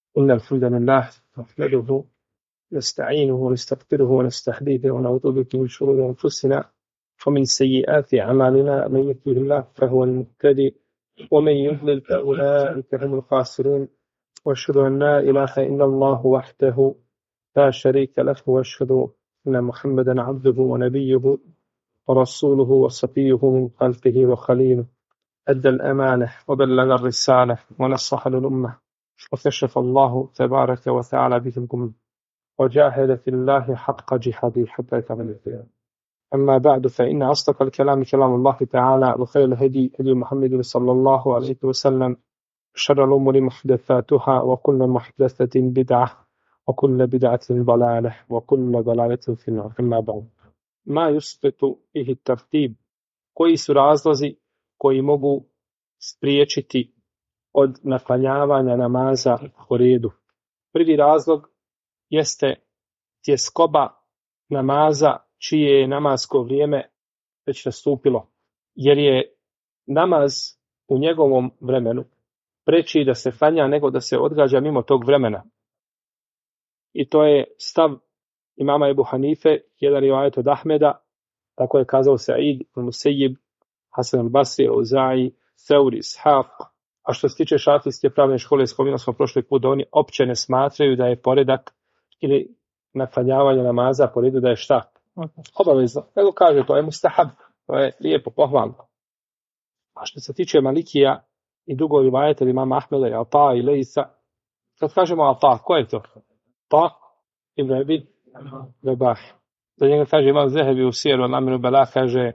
إن الحمد لله نحمده نستعينه ونستغفره ونستهديه ونعوذ به من شرور أنفسنا ومن سيئات أعمالنا. من يهده الله فهو المهتدي ومن يضلل فأولئك هم الخاسرون. وأشهد أن لا إله إلا الله وحده لا شريك له وأشهد أن محمدا عبده ونبيه ورسوله وصفيه من خلقه وخليله. أدى الأمانة وبلغ الرسالة ونصح للأمة وكشف الله تبارك وتعالى به الغمة وجاهد في الله حق جهاده حتى أتاه اليقين. أما بعد فإن أصدق الكلام كلام الله تعالى وخير الهدي هدي محمد صلى الله عليه وسلم شر الأمور محدثاتها وكل محدثة بدعة وكل بدعة ضلالة وكل ضلالة في النار. أما بعد ما يثبت فيه الترتيب koji su razlozi koji mogu spriječiti od naklanjavanja namaza po redu. Prvi razlog jeste tjeskoba namaza čije je namasko vrijeme već nastupilo, jer je namaz u njegovom vremenu preči da se klanja nego da se odgađa mimo tog vremena. I to je stav imama Ebu Hanife, jedan rivajet od Ahmeda, tako je kazao Sa'id, Musejib, Hasan al-Basri, Auza'i, Seuri, Ishaq. A što se tiče šafijske pravne škole, spominjali smo prošli put da oni opće ne smatraju da je poredak ili naklanjavanje namaza po redu da je šta? Obavezno. Nego kaže to je mustahab, to je lijepo, pohvalno. A što se tiče Malikija i drugog rivajeta imama Ahmeda i Ata i Leisa, kad kažemo Ata, ko je to? Ta ibn Abi Rabah. Za njega kaže imam Zehebi u Sijeru Al-Aminu Bela, kaže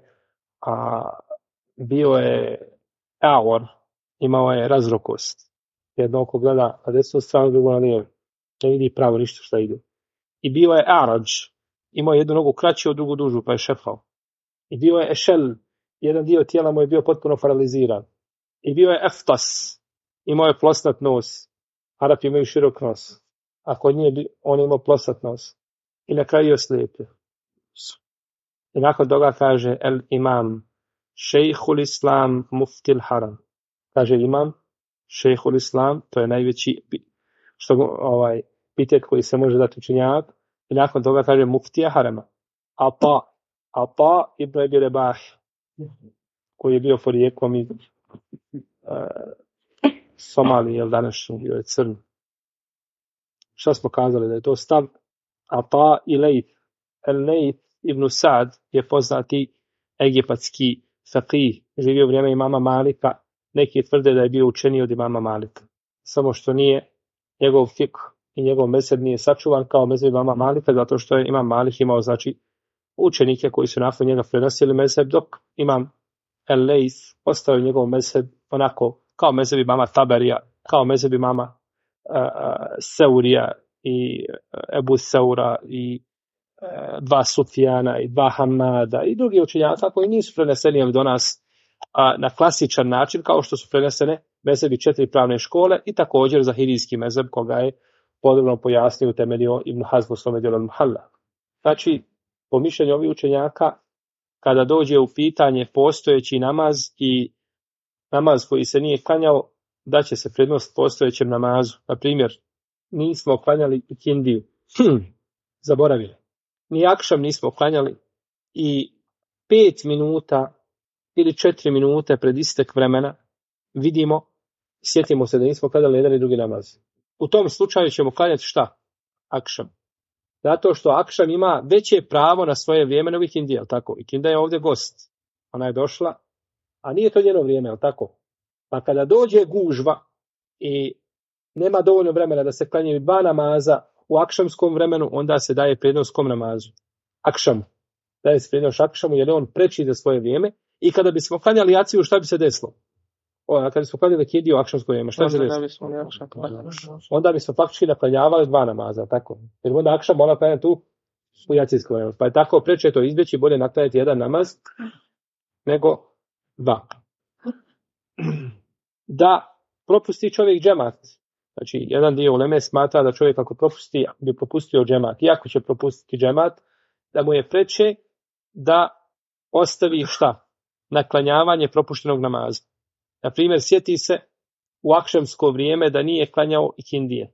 bio je Awar, imao je razrokost. Jedno oko gleda na desnu stranu, drugo na lijevu. Ne vidi pravo ništa šta ide. I bio je Arađ, imao je jednu nogu kraću, drugu dužu, pa je šefao. I bio je Ešel, jedan dio tijela mu je bio potpuno paraliziran. I bio je Eftas, imao je plosnat nos. Arapi imaju širok nos. A kod nje on imao plosnat nos. I na kraju je slijepio. I nakon toga kaže El Imam, Šejhul Islam, Muftil Haram. Kaže imam, Šejhul Islam, to je najveći pitet koji se može dati učenjak. I nakon toga kaže Muftija Harama. Ata ibn Abi Rabah, koji je bio porijeklom iz Somalije, jel današnji, bio je crn. Šta smo kazali? Da je to stav Ata i Lejth. El-Lejth ibn Sa'd je poznati egipatski faqih, živio u vrijeme imama Malika. Neki tvrde da je bio učeniji od imama Malika. Samo što nije njegov fik i njegov mezheb nije sačuvan kao mezheb imama Malika, zato što je imam Malik imao znači učenike koji su nakon njega prenosili mezheb, dok imam El-Lejth ostao njegov mezheb onako kao mezheb imama Taberija, kao mezheb imama Seurija i Ebu Seura i dva Sufjana i dva Hamada i drugi učenjaka koji nisu preneseni do nas na klasičan način kao što su prenesene mezhebi 4 pravne škole i također zahirijski mezheb koga je podrobno pojasnio utemeljio Ibn Hazm u svome djelu Al-Muhalla. Znači, po mišljenju ovih učenjaka, kada dođe u pitanje postojeći namaz i namaz koji se nije klanjao, da će se prednost postojećem namazu. Na primjer, nismo klanjali ikindiju, zaboravili. Ni akšam nismo klanjali i 5 minuta ili 4 minute pred istek vremena vidimo, sjetimo se da nismo klanjali jedan i drugi namaz. U tom slučaju ćemo klanjati šta? Akšam. Zato što akšam ima veće pravo na svoje vrijeme nego ikindija, jel tako? Ikindija je ovdje gost. Ona je došla, a nije to njeno vrijeme, jel tako? Pa kada dođe gužva i nema dovoljno vremena da se klanjaju 2 namaza u akšamskom vremenu, onda se daje prednost kom namazu? Akšamu. Daje se prednost akšamu jer je on preči za svoje vrijeme. I kada bismo klanjali jaciju, šta bi se desilo? Kada bismo klanjali kindiju u akšamsko vrijeme, šta bi se desilo? Onda bismo faktički naklanjavali 2 namaza, tako? Jer onda akšam mora klanjati tu u jacijsko vrijeme. Pa je tako preče to izbjeći, bolje naklanjati jedan namaz nego 2. Da propusti čovjek džemat. Znači, jedan dio uleme smatra da čovjek ako propusti, bi propustio džemat. Iako će propustiti džemat, da mu je preče da ostavi šta? Naklanjavanje propuštenog namaza. Na primjer, sjeti se u akšamsko vrijeme da nije klanjao ikindije.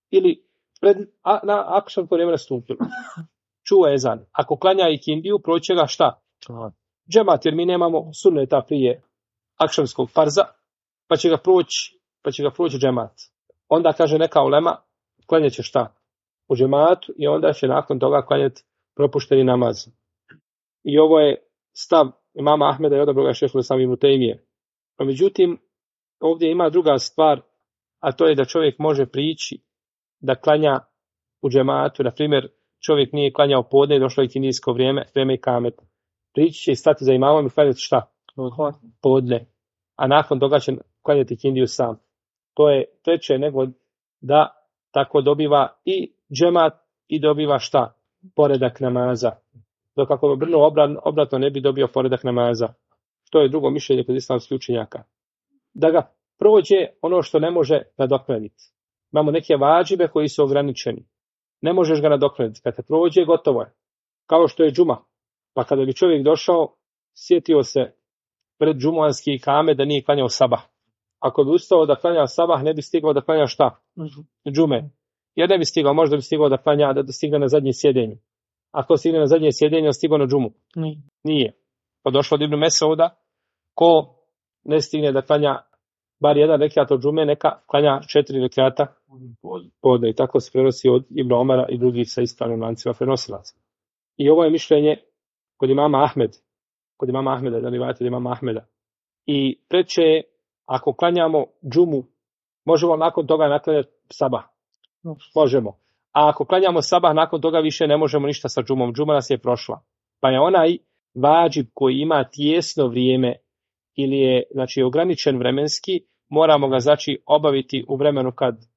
ili na akšamsko vrijeme nastupilo. Čuva ezan. Ako klanja ikindiju, proće ga šta? Džemat, jer mi nemamo sunneta prije akšamskog farza, pa će ga proći džemat. Onda kaže neka ulema, klanjat će šta? U džematu i onda će nakon toga klanjati propušteni namaz. I ovo je stav imama Ahmeda i odabroga šejhul islam ibn Tejmije. Međutim, ovdje ima druga stvar, a to je da čovjek može prići da klanja u džematu. Na primjer, čovjek nije klanjao podne i došlo je kindijsko vrijeme i kamet. Prići će i stati za imamom i klanjati šta? Podne. A nakon toga će klanjati kindiju sam. To je treće nego da tako dobiva i džemat i dobiva šta? Poredak namaza. Dok ako bi brnuo obratno ne bi dobio poredak namaza. To je drugo mišljenje kod islamskih učenjaka. Da ga prođe ono što ne može nadoknaditi. Imamo neke vađibe koji su ograničeni. Ne možeš ga nadoknaditi. Kad te prođe, gotovo je. Kao što je džuma. Pa kada bi čovjek došao, sjetio se pred džumuanski ikame da nije klanjao sabah. Ako bi ustao da klanja sabah, ne bi stigao da klanja šta? Džume. Jer ne bi stigao, možda bi stigao da klanja, da stigne na zadnje sjedenje. Ako stigne na zadnje sjedenje, on stigao na džumu. Nije. Pa došlo od Ibn Mesauda, ko ne stigne da klanja bar jedan rekiat od džume, neka klanja 4 rekiata podne. I tako se prenosi od Ibn Omara i drugih sa ispravnim lancima prenosilaca. I ovo je mišljenje kod imama Ahmeda, da li vajate od imama Ahmeda. I preče je, ako klanjamo džumu, možemo nakon toga naklanjati sabah. Možemo. A ako klanjamo sabah, nakon toga više ne možemo ništa sa džumom. Džuma nas je prošla. Pa je onaj vađib koji ima tijesno vrijeme ili je znači ograničen vremenski, moramo ga znači obaviti u vremenu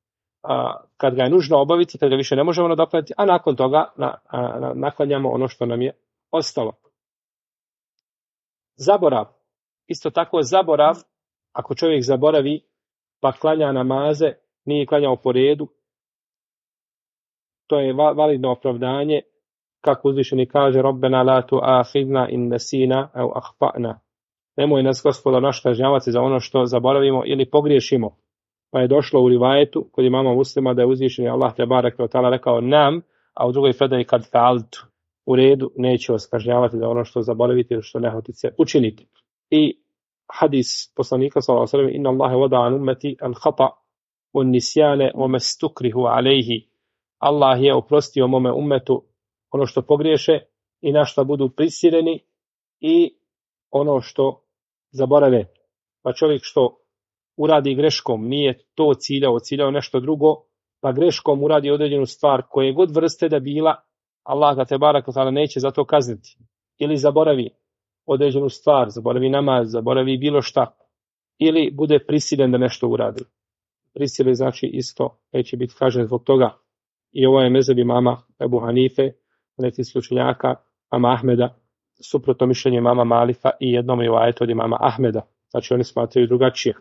kad ga je nužno obaviti, kad ga više ne možemo nadoknaditi, a nakon toga naklanjamo ono što nam je ostalo. Zaborav. Isto tako zaborav, ako čovjek zaboravi pa klanja namaze, nije klanjao po redu, to je validno opravdanje, kako uzvišeni kaže Rabbena la tu'akhidna in nasina aw akhta'na. Nemoj nas, Gospodar naš, kažnjavati za ono što zaboravimo ili pogriješimo. Pa je došlo u rivajetu kod imama Muslima da je uzvišeni Allah te barek ve taala rekao nam, a u drugoj predaji kad fa'altu, u redu, neće vas kažnjavati za ono što zaboravite ili što ne hotite učiniti. I hadis poslanika sallallahu alejhi ve sellem, inna Allaha wada'a an ummati al-khata' wan-nisyana wa mastukrihu alayhi. Allah je oprostio mome ummetu ono što pogriješe i na što budu prisiljeni i ono što zaborave. Pa čovjek što uradi greškom, nije to ciljao nešto drugo, pa greškom uradi određenu stvar koje god vrste da bila, Allah ga te barak neće za to kazniti. Ili zaboravi određenu stvar, zaboravi namaz, zaboravi bilo šta. Ili bude prisiljen da nešto uradi. Prisile znači isto neće biti kažnjen zbog toga. I ovo je mezheb imama Ebu Hanife, nekih slučenjaka, imama Ahmeda, suprotno mišljenje imama Malika i jednom rivajetu od imama Ahmeda. Znači oni smatraju drugačije.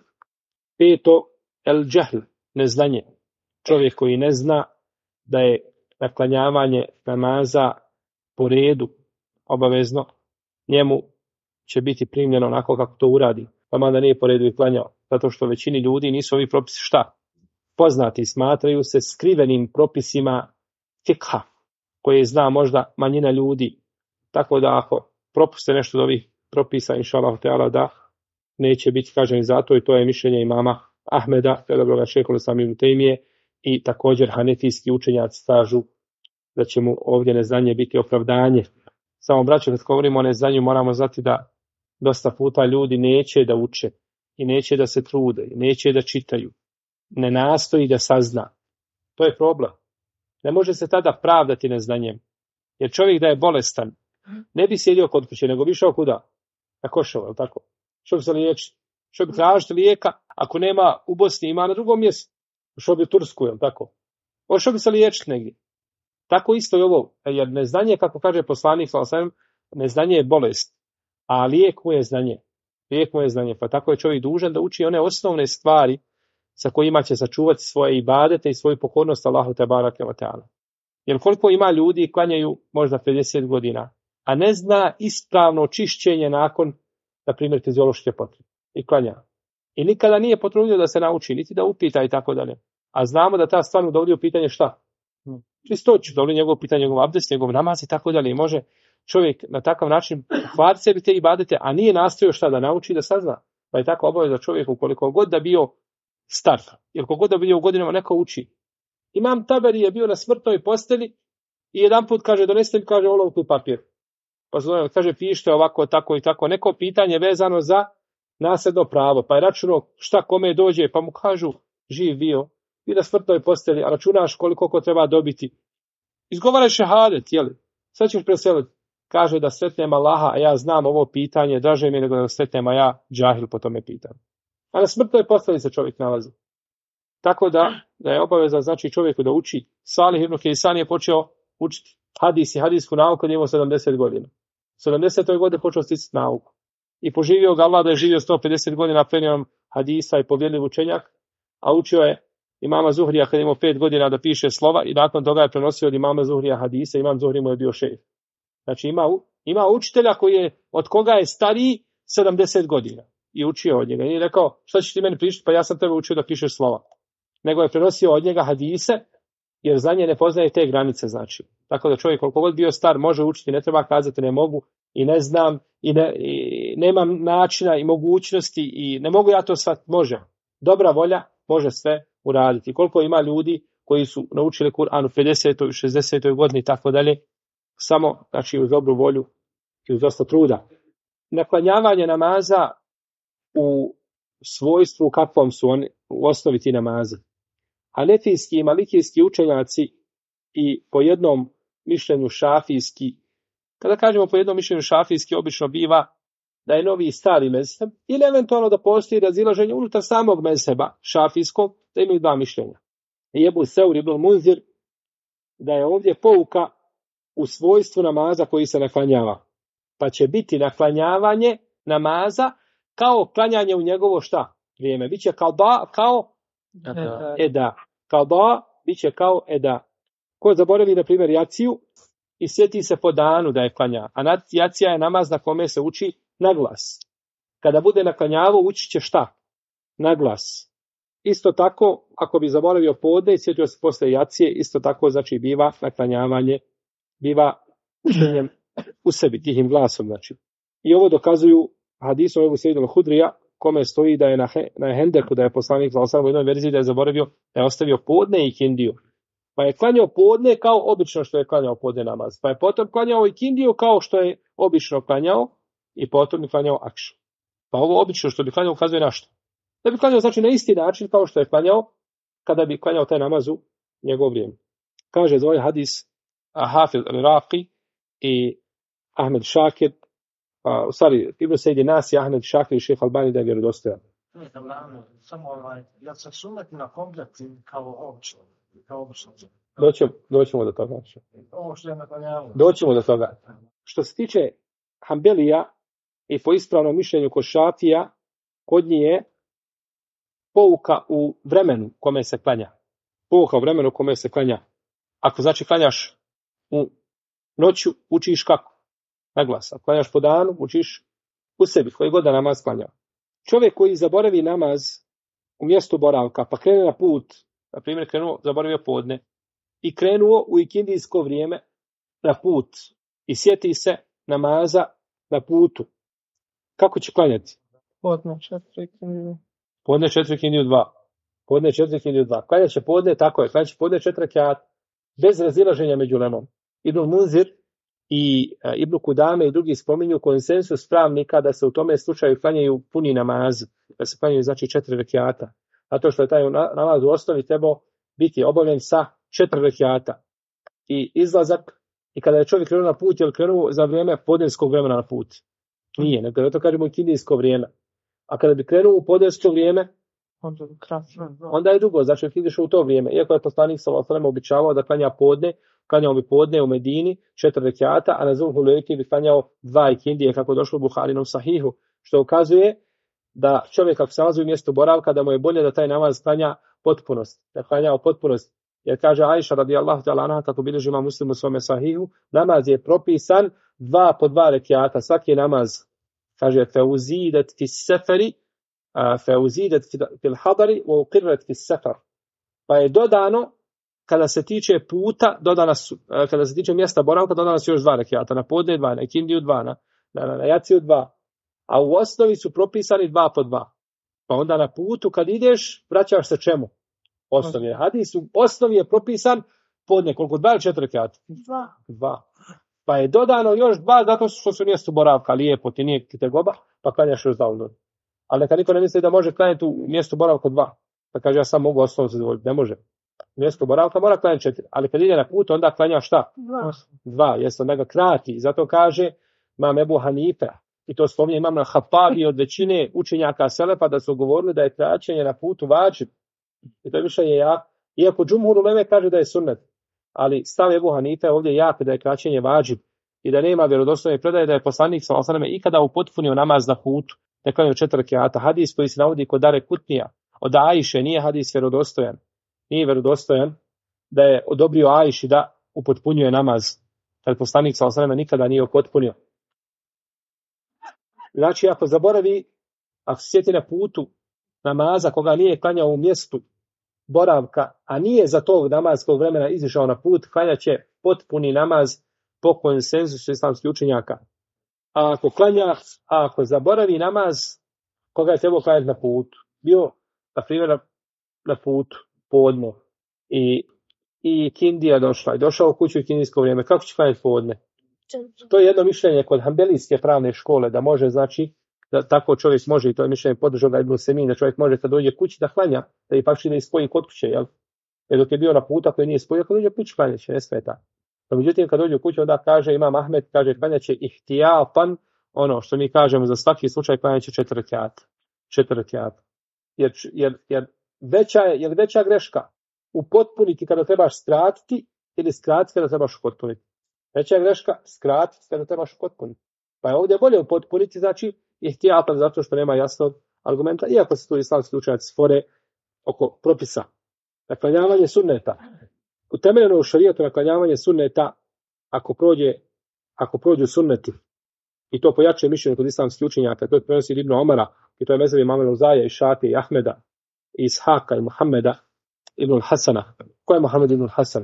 Peto, el džehl, neznanje. Čovjek koji ne zna da je naklanjavanje namaza po redu obavezno, njemu će biti primljeno onako kako to uradi. Pa mada nije po redu i klanjao. Zato što većini ljudi nisu ovi propisi šta? Poznati, smatraju se skrivenim propisima fikha, koje zna možda manjina ljudi. Tako da ako propuste nešto od ovih propisa, inšallah teala, da neće biti kažnjeni zato, i to je mišljenje imama Ahmeda, dobroga šejhul islam ibn Tejmije, i također hanefijski učenjaci kažu da će mu ovdje neznanje biti opravdanje. Samo braćo, kad govorimo o neznanju, moramo znati da dosta puta ljudi neće da uče i neće da se trude i neće da čitaju. Ne nastoji da sazna. To je problem. Ne može se tada pravdati neznanjem. Jer čovjek da je bolestan, ne bi sjedio kod kuće, nego bi išao kuda? Na Koševo, je li tako? Što bi se liječiti? Što bi tražiti lijeka? Ako nema u Bosni, ima na drugom mjestu. Što bi u Tursku, je li tako? Što bi se liječiti negdje? Tako isto je ovo. Jer neznanje, kako kaže poslanik, neznanje je bolest. A lijek mu je znanje. Lijek mu je znanje. Pa tako je čovjek dužan da uči one osnovne stvari sa kojima će sačuvati svoje ibadete i svoju pokornost Allahu te barake ve taala. Jer koliko ima ljudi klanjaju možda 50 godina, a ne zna ispravno čišćenje nakon, na primjer, fiziološke potrebe. I klanja. I nikada nije potrudio da se nauči, niti da upita i tako dalje. A znamo da ta stvar mu dovodi u pitanje šta? Čistoću, dovodi njegovo pitanje, njegov abdest, njegov namaz i tako dalje. I može čovjek na takav način hvaliti sebi te ibadete, a nije nastojao šta da nauči, da sazna. Pa je tako obaveza čovjeku koliko god da bio star, jer koliko god da bio u godinama neko uči. Imam Taberi je bio na smrtnoj posteli i jedan put kaže, donesite mi, kaže, olovku i papir. Pa zove, kaže, pišite ovako, tako i tako. Neko pitanje vezano za nasljedno pravo. Pa je računao šta kome dođe, pa mu kažu, živ bio, i na smrtnoj posteli, a računaš koliko ko treba dobiti. Izgovaraj šehadet, jeli? Sad ćeš preseliti. Kaže da sretnem Allaha, a ja znam ovo pitanje, draže mi je nego da sretnem, a ja džahil po tome pitanju. A na smrtnoj posteli se čovjek nalazi. Tako da je obaveza, znači, čovjeku da uči. Salih ibn Kaysan je počeo učiti hadis i hadisku nauku kad je imao 70 godina. 70. godine počeo sticati nauku. I poživio ga Allah da je živio 150 godina plenijom hadisa i povjerljiv učenjak, a učio je imama Zuhrija kad je imao 5 godina da piše slova i nakon toga je prenosio od imama Zuhrija hadisa, imam Zuhri mu je bio šejh. Znači ima učitelja koji je, od koga je stariji 70 godina i učio od njega. I nije rekao, šta ćeš ti meni pričati, pa ja sam tebe učio da pišeš slova. Nego je prenosio od njega hadise, jer za nje ne poznaje te granice, znači. Tako da čovjek koliko god bio star može učiti, ne treba kazati ne mogu i ne znam i nemam načina i mogućnosti i ne mogu ja to sad, može. Dobra volja može sve uraditi. Koliko ima ljudi koji su naučili Kur'an u 50. i 60. godini i tako dalje, samo, znači, uz dobru volju i uz dosta truda. Naklanjavanje namaza u svojstvu kakvom su oni u osnovi ti namazi. Hanefijski i malikijski učenjaci i po jednom mišljenju šafijski, kada kažemo po jednom mišljenju šafijski, obično biva da je novi i stari mezheb, ili eventualno da postoji razilaženje unutar samog mezheba šafijskog, da imaju dva mišljenja. I Ebu Seur ibn Munzir, da je ovdje pouka u svojstvu namaza koji se naklanjava. Pa će biti naklanjavanje namaza kao klanjanje u njegovo šta? Vrijeme. Biće kao eda. Kalba biće kao eda. Ko zaboravi, na primjer, jaciju i sjeti se po danu da je klanja. A jacija je namaz na kome se uči na glas. Kada bude naklanjavao, uči će šta? Na glas. Isto tako, ako bi zaboravio podne i sjetio se posle jacije, isto tako, znači, biva naklanjavanje, biva učenjem u sebi, tihim glasom, znači. I ovo dokazuju hadisom Ebu Sejid al-Hudrija, kome stoji da je na Hendeku, da je poslanik u jednoj verziji da je zaboravio, da je ostavio podne i kindiju. Pa je klanjao podne kao obično što je klanjao podne namaz. Pa je potom klanjao i kindiju kao što je obično klanjao i potom je klanjao akšu. Pa ovo obično što bi klanjao ukazuje na što? Da bi klanjao, znači, na isti način kao što je klanjao kada bi klanjao taj namaz u njegov vrijeme. Kaže za ovaj hadis Hafiz al-Raqi i Ahmed Šakir, u stvari, Ibn Sejdi Nas i Ahmed Šakir i Šejh Albani da je vjerodostojan. Samo ja sam sumnjati na komplet kao obično. Doćemo do toga. Ovo što je naklanjavao. Doćemo do toga. Što se tiče Hanbelija i po ispravnom mišljenju kod Šafija, kod njih je pouka u vremenu kome se klanja. Pouka u vremenu kome se klanja. Ako znači klanjaš u noću, učiš kako? Na glas. Ako klanjaš po danu, učiš u sebi, koji god da namaz klanja. Čovjek koji zaboravi namaz u mjestu boravka, pa krene na put, na primjer zaboravio podne, i krenuo u ikindijsko vrijeme na put i sjeti se namaza na putu. Kako će klanjati? Podne 4 ikindiju. Podne 4 ikindiju 2. Podne 4 ikindiju 2. Klanjat će podne, tako je, klanjat će podne 4 rekjata, bez razilaženja među lemom. Ibn Munzir i Ibn Kudame i drugi spominju konsensus pravnika da se u tome slučaju klanjaju puni namaz, da se klanjaju, znači, 4 rekjata. Zato što je taj namaz u osnovi trebao biti obavljen sa 4 rekjata. I izlazak, i kada je čovjek krenuo na put, je li krenuo za vrijeme podnevskog vremena na put? Nije, nego da to kažemo i kindijsko vrijeme. A kada bi krenuo u podnevsko vrijeme, onda je dugo, znači ti ideš u to vrijeme. Iako je poslanik sallallahu alejhi ve sellem običavao da klanja podne, klanjao bi podne u Medini 4 rekjata, a na Zulhulejti bi klanjao 2 ikindije, kako došlo u Buharinom sahihu, što ukazuje da čovjek ako se nalazi u mjestu boravka, da mu je bolje da taj namaz klanja potpunost, da klanja u potpunost. Jer kaže Ajša radijallahu ta'ala anha, kako bilježi Imam Muslim u svome sahihu, namaz je propisan 2 po 2 rekjata, svaki namaz, kaže feuzidat fi seferi, feuzidat fil hadari wa uqirrat fi sefar. Pa je dodano, kada se tiče puta, kada se tiče mjesta boravka, dodana su još 2 rekjata, na podne 2, na ikindiju 2, na jaciju 2, a u osnovi su propisani 2 po 2. Pa onda na putu kad ideš, vraćaš se čemu? Osnovi je hadis, u osnovi je propisan podne, koliko 2 ili 4 rekjata? 2. Pa je dodano još 2, zato što su mjesto boravka, lijepo ti nije tegoba, pa klanjaš još 2. Ali neka niko ne misli da može klanjati u mjestu boravka 2. Pa kaže, ja sam mogu osnovu zadovoljiti. Ne može. Mjesto boravka mora klanjati 4. Ali kad ide na put, onda klanja šta? 2. Jeste, onda ga krati. Zato kaže, imam Ebu Hanife, i to spominje imam na Hapavi od većine učenjaka Selefa, da su govorili da je kraćenje na putu vađib. I to je mišljenje jak. Iako džumhur uleme kaže da je sunnet. Ali stav Ebu Hanife ovdje jak da je kraćenje vađib. I da nema vjerodostojne predaje da je poslanik sallallahu alejhi ve sellem ikada upotpunio namaz na putu. Ne klanjao 4 rekjata. Hadis koji se navodi kod Dare Kutnija od Ajše nije hadis vjerodostojan. Nije vjerodostojan da je odobrio Ajši da upotpunjuje namaz. Kad poslanik sallallahu alejhi ve sellem nikada nije upotpunio. Znači, ako zaboravi, ako se sjeti na putu namaza koga nije klanjao u mjestu boravka, a nije za tog namazskog vremena izišao na put, klanjaće potpuni namaz po konsenzusu islamskih učenjaka. A ako zaboravi namaz koga je trebao klanjati na putu, bio, na primjer, na putu podne i kindija došla i došao u kuću u kindijsko vrijeme, kako će klanjati podne? To je jedno mišljenje kod hambelijske pravne škole, da može, znači, da tako čovjek može, i to je mišljenje podržao ga Ibn Semin, da čovjek može kad dođe kući da klanja, da ipak da ispoji kod kuće, jel? Jer dok je bio na putu, ako je nije spojio, kad dođe kući klanjaće, ne smeta. No, međutim, kad dođe u kuću, onda kaže Imam Ahmed, kaže klanjaće ihtijapan, ono što mi kažemo za svaki slučaj klanjaće 4 rekjata. 4 rekjata. Jer veća greška upotpuniti kada trebaš skratiti ili skratiti kada trebaš upotpuniti. Veća je greška skratiti kada trebaš upotpuniti. Pa je ovdje bolje upotpuniti, znači ihtijapan, zato što nema jasnog argumenta, iako se tu islamski učenjaci spore oko propisa. Naklanjavanje sunneta. Utemeljeno u šarijetu naklanjavanje sunneta ako prođu sunneti. I to pojačuje mišljenje kod islamskih učenjaka. To je prenosi Ibn Omara, i to je mezhebi Imama Luzaja i Šafije i Ahmeda i Ishaka i Muhammeda ibn Hasana. Ko je Muhammed ibn Hasan?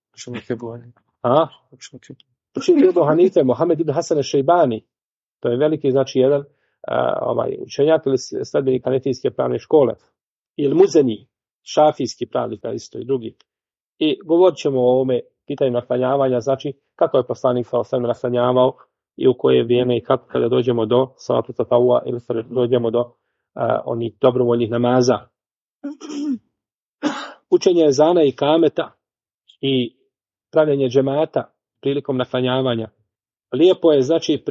Učenje Ibn Hanife, Muhammed ibn Hasan al-Šejbani. To je veliki, znači, jedan učenjak ili sledbenik hanefijske pravne škole. Ili Muzeni, šafijski pravnik, isto i drugi. I govorit ćemo o ovome pitanju naklanjavanja, znači kako je poslanik sallallahu alejhi ve sellem naklanjavao i u koje vrijeme i kako kada dođemo do salatu tatavua ili dođemo do onih dobrovoljnih namaza. Učenje ezana i kameta i pravljenje džemata prilikom naklanjavanja. Lijepo je, znači,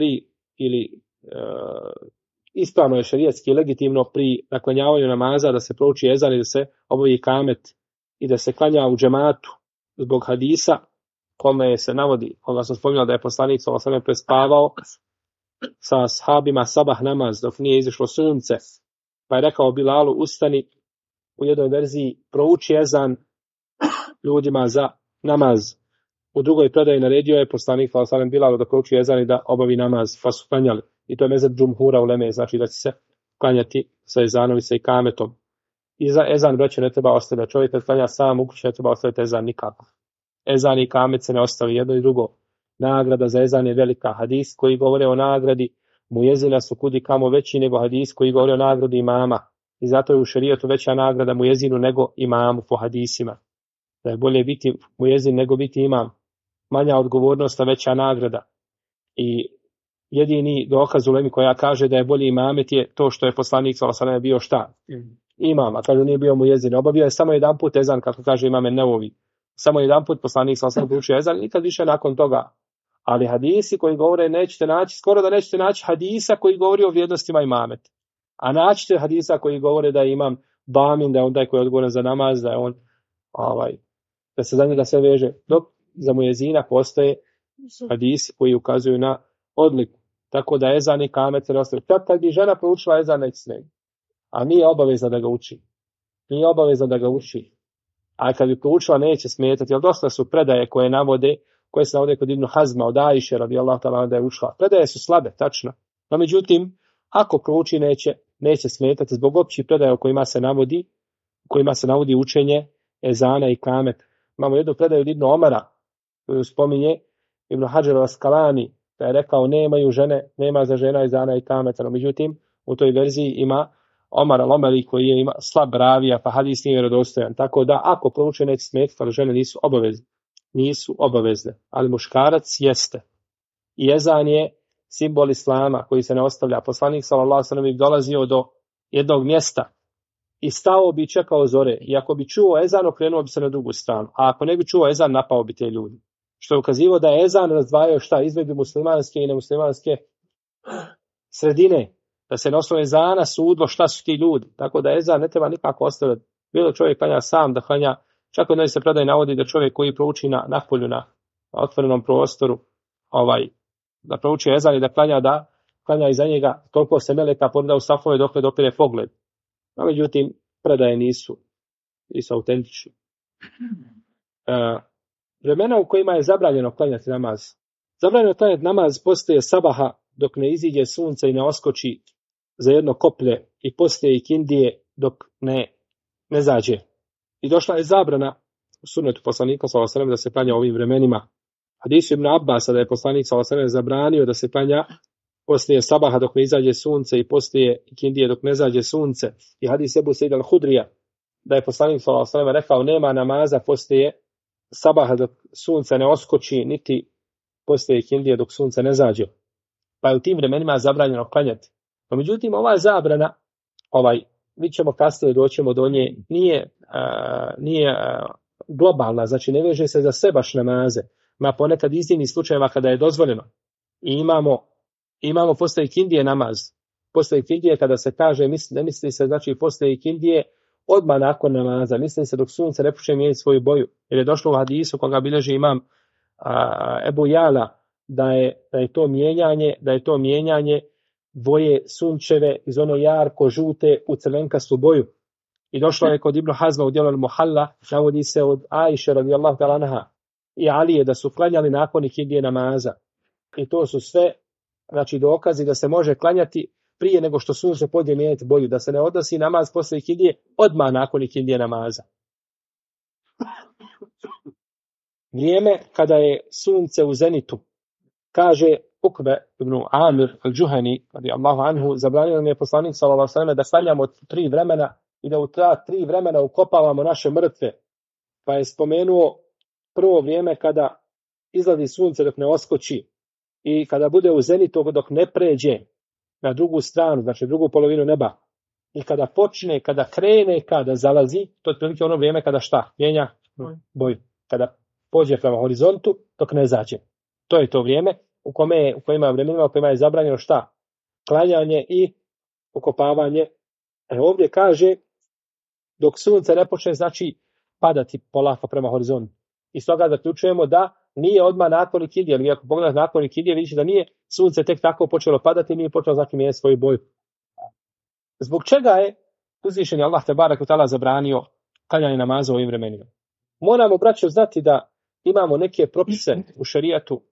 ispravno je šerijatski i legitimno pri naklanjavanju namaza da se prouči ezan i da se obavi kamet i da se klanja u džematu zbog hadisa kome se navodi, koga sam spominjao da je poslanik sallallahu alejhi ve sellem prespavao sa ashabima sabah namaz dok nije izišlo sunce, pa je rekao Bilalu ustani, u jednoj verziji prouči ezan ljudima za namaz. U drugoj predaji naredio je poslanik sallallahu alejhi ve sellem Bilalu da prouči ezan i da obavi namaz, pa su klanjali. I to je mezheb džumhura uleme, znači da će se klanjati sa ezanom i sa ikametom. I za ezan, braće, ne treba ostaviti. Čovjek kad klanja sam u kući, ne treba ostaviti ezan nikako. Ezan i ikamet se ne ostavi jedno i drugo. Nagrada za ezan je velika. Hadis koji govore o nagradi mujezina su kudi kamo veći nego hadis koji govore o nagradi imama. I zato je u šerijetu veća nagrada mujezinu nego imamu po hadisima. Da je bolje biti mujezin nego biti imam. Manja odgovornost, a veća nagrada. I jedini dokaz ulemi koja kaže da je bolji imamet je to što je poslanik sallallahu alejhi ve sellem bio šta? Imam, a kaže nije bio mujezin. Obavio je samo jedan put ezan, kako kaže Imam Nevovi. Samo jedan put poslanik sallallahu alejhi ve sellem proučio ezan, nikad više nakon toga. Ali hadisi koji govore nećete naći, skoro da nećete naći hadisa koji govori o vrijednostima imameta. A naćite hadisa koji govore da je imam bamin, da je on taj koji je odgovoran za namaz, da je on da se za njega sve veže. Dok za mujezina postoje hadisi koji ukazuju na odliku. Tako da ezan i kamet se ne ostaje. Čak kad bi žena proučila ezan, neće se. A nije obavezna da ga uči. Nije obavezna da ga uči. A kad bi proučila, neće smetati. Jer dosta su predaje koje se navode kod Ibn Hazma, od Ajše, radijallahu ta'ala, da je učila. Predaje su slabe, tačno. No međutim, ako prouči, neće smetati zbog općih predaja u kojima se navodi učenje ezana i kamet. Imamo jednu predaju od Ibn Omara, koju spominje Ibn Hajar al-Asqalani, da je rekao nemaju žene, nema za žena ezana i kameta. No, međutim, u toj verziji ima Omar al-Omari koji je ima slab ravija, pa hadis nije vjerodostojan. Tako da ako prouče neće smetiti, ali žene nisu obavezne. Ali muškarac jeste. I ezan je simbol islama koji se ne ostavlja. Poslanik sallallahu alejhi ve sellem dolazio do jednog mjesta i stao bi čekao zore. I ako bi čuo ezan, okrenuo bi se na drugu stranu. A ako ne bi čuo ezan, napao bi te ljudi. Što je ukazivao da je ezan razdvajao šta između muslimanske i nemuslimanske sredine. Da se na osnovu ezana sudilo šta su ti ljudi. Tako da ezan ne treba nikako ostaviti. Bilo čovjek klanja sam da klanja. Čak od se predaj navodi da čovjek koji prouči na polju, na otvorenom prostoru, da prouči ezan i da klanja iza njega, toliko se meleka pogleda u safove dok ne dopire pogled. No, međutim, predaje nisu autentični. Vremena u kojima je zabranjeno klanjati namaz. Zabranjeno klanjati namaz postoje sabaha dok ne iziđe sunce i ne oskoči za jedno koplje i postoje ikindije dok ne zađe. I došla je zabrana u sunnetu poslanika sallallahu alejhi ve sellem da se klanja ovim vremenima. Hadisu Ibn Abbasa da je poslanik sallallahu alejhi ve sellem zabranio da se klanja poslije sabaha dok ne izađe sunce i poslije ikindije dok ne zađe sunce. I hadis Ebu Sejid al-Hudrija da je poslanik sallallahu alejhi ve sellem rekao nema namaza poslije sabaha dok sunce ne oskoči niti poslije ikindije dok sunce ne zađe. Pa je u tim vremenima zabranjeno klanjati. No, međutim, ova zabrana, mi ćemo kasnije doćemo do nje, nije globalna, znači ne veže se za sve baš namaze. Ma ponekad iznimnih slučajeva kada je dozvoljeno. I imamo posle ikindije namaz. Posle ikindije kada se kaže, ne misli se znači posle ikindije odmah nakon namaza, misli se dok sunce ne počne mijenjati svoju boju. Jer je došlo u hadisu koga bilježi imam Ebu Jala da je to mijenjanje boje sunčeve iz ono jarko žute u crvenkastu boju. I došlo je kod Ibn Hazma u djelu Al-Muhalla, navodi se od Ajše radijallahu ta'ala anha i Alije da su klanjali nakon ikindije namaza. I to su sve znači dokazi da se može klanjati prije nego što sunce podje mijenjati boju, da se ne odnosi namaz posle ikindije odmah nakon ikindije namaza. Vrijeme kada je sunce u zenitu, kaže Ukbe ibn Amir al-Juhani, radijallahu anhu, zabranio nam je poslanik sallallahu alejhi ve sellem da klanjamo 3 vremena i da u ta 3 vremena ukopavamo naše mrtve. Pa je spomenuo prvo vrijeme kada izlazi sunce dok ne oskoči i kada bude u zenitu dok ne pređe na drugu stranu, znači drugu polovinu neba. I kada počne, kada krene, kada zalazi, to je otprilike ono vrijeme kada šta? Mijenja boju. Kada pođe prema horizontu dok ne zađe. To je to vrijeme u kojima je zabranjeno šta? Klanjanje i ukopavanje. Ovdje kaže dok sunce ne počne znači padati polako prema horizontu. I stoga zaključujemo da nije odmah nakon ikindije, ali ako pogledate nakon ikindije vidiš da nije sunce tek tako počelo padati, nije počelo znači mijenjati svoju boju. Zbog čega je uzvišeni Allah te barek ve taala zabranio klanjanje namaza u ovim vremenima? Moramo, braćo, znati da imamo neke propise u šerijatu,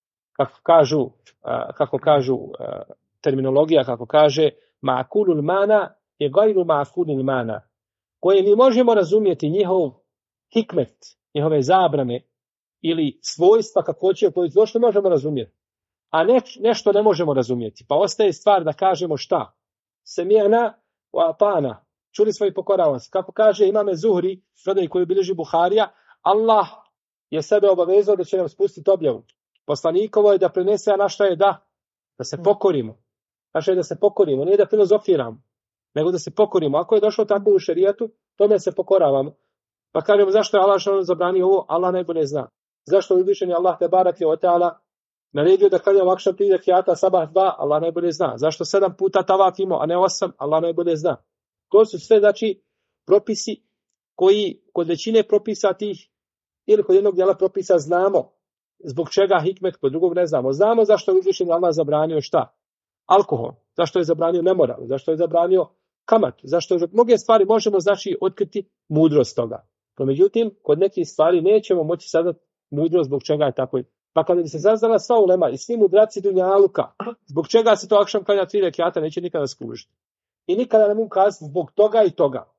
kako kažu terminologija, kako kaže ma'kulul mana je gajru ma'kulil mana, koje mi možemo razumjeti njihov hikmet, njihove zabrane ili svojstva kakvoće koje što možemo razumjeti, a nešto ne možemo razumjeti. Pa ostaje stvar da kažemo šta? Semijana wa atana. Čuli smo i pokoravamo se. Kako kaže imame Zuhri, predaj koju bilježi Buharija, Allah je sebe obavezao da će nam spustiti objavu. Poslanikovo je da prenese, a naša je da se pokorimo. Naša je da se pokorimo, nije da filozofiramo, nego da se pokorimo. Ako je došlo tako u šerijatu, tome se pokoravamo. Pa kažemo zašto je Allah što zabranio ovo, Allah najbolje zna. Zašto je uzvišeni Allah te barake o teala naredio da klanjamo akšam 3 rekjata, sabah 2, Allah najbolje zna. Zašto 7 puta tavaf imao, a ne 8, Allah najbolje zna. To su sve znači propisi koji kod većine propisa tih ili kod jednog dijela propisa znamo zbog čega hikmet, kod drugog ne znamo. Znamo zašto je uzvišeni Allah zabranio šta? Alkohol. Zašto je zabranio nemoral? Zašto je zabranio kamat? Zašto je mnoge stvari možemo znači otkriti mudrost toga. No, međutim, kod nekih stvari nećemo moći saznati mudrost zbog čega je tako. Pa kada bi se saznala sva ulema i svi mudraci dunjaluka, zbog čega se to akšam klanja 3 rekjata, neće nikada skužiti. I nikada ne mogu kazati zbog toga i toga.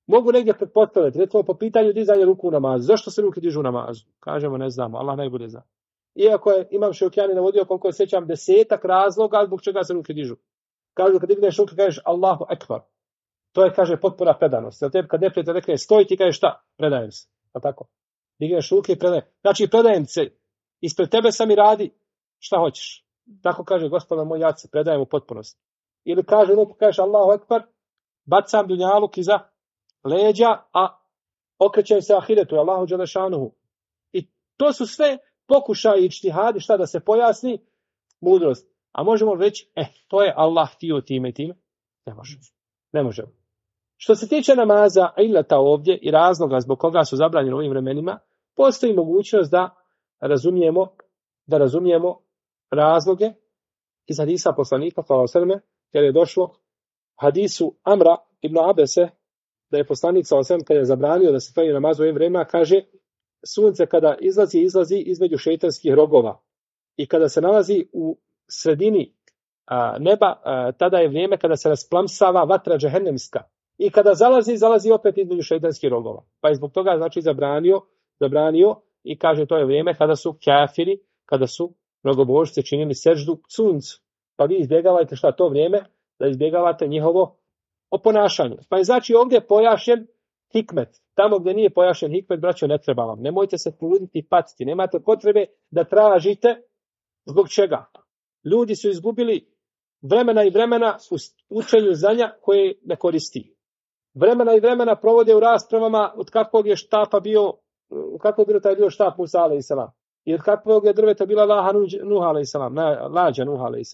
Mogu negdje pretpostaviti, recimo po pitanju dizanja ruku u namazu. Zašto se ruke dižu u namazu? Kažemo, ne znamo, Allah najbolje zna. Iako je Imam Šaukjani navodio, koliko je sjećam, 10 razloga zbog čega se ruke dižu. Kažu, kad digneš ruke, kažeš Allahu Ekbar. To je, kaže, potpuna predanost. Jer tebi kad neprijatelj rekne stoj, ti kažeš šta? Predajem se. Pa tako. Digneš ruke i predajem. Znači, predajem se. Ispred tebe sam i radi šta hoćeš. Tako kaže Gospodar moj, ja se predajem u potpunosti. Ili kaže, neko kažeš Allahu Ekbar, bacam dunjaluk iza leđa, a okrećem se ahiretu, Allahu dželešanuhu. I to su sve pokušaji i čtihadi, šta da se pojasni, mudrost. A možemo reći, to je Allah htio time i time. Ne možemo. Što se tiče namaza, ilata ovdje i razloga zbog koga su zabranjeni u ovim vremenima, postoji mogućnost da razumijemo razloge iz hadisa poslanika, jer je došlo hadisu Amra ibn Abese, da je poslanik kada je zabranio da se klanja namaz u ovim vremenima, kaže, sunce kada izlazi između šejtanskih rogova i kada se nalazi u sredini neba, tada je vrijeme kada se rasplamsava vatra džehennemska. I kada zalazi opet između šejtanskih rogova. Pa je zbog toga znači zabranio i kaže to je vrijeme kada su kafiri, kada su mnogobožci činili seždu suncu. Pa vi izbjegavajte to vrijeme, da izbjegavate njihovo oponašanje. Pa je znači ovdje pojašnjen hikmet. Tamo gdje nije pojašnjen hikmet, braćo, ne treba vam. Nemojte se truditi i patiti. Nemate potrebe da tražite zbog čega. Ljudi su izgubili vremena i vremena u učenju znanja koje ne koristi. Vremena i vremena provode u raspravama od kakvog je štapa bio, kako je bilo taj bio štap Musa a.s. I od kakvog je drveta bila lađa Nuh a.s.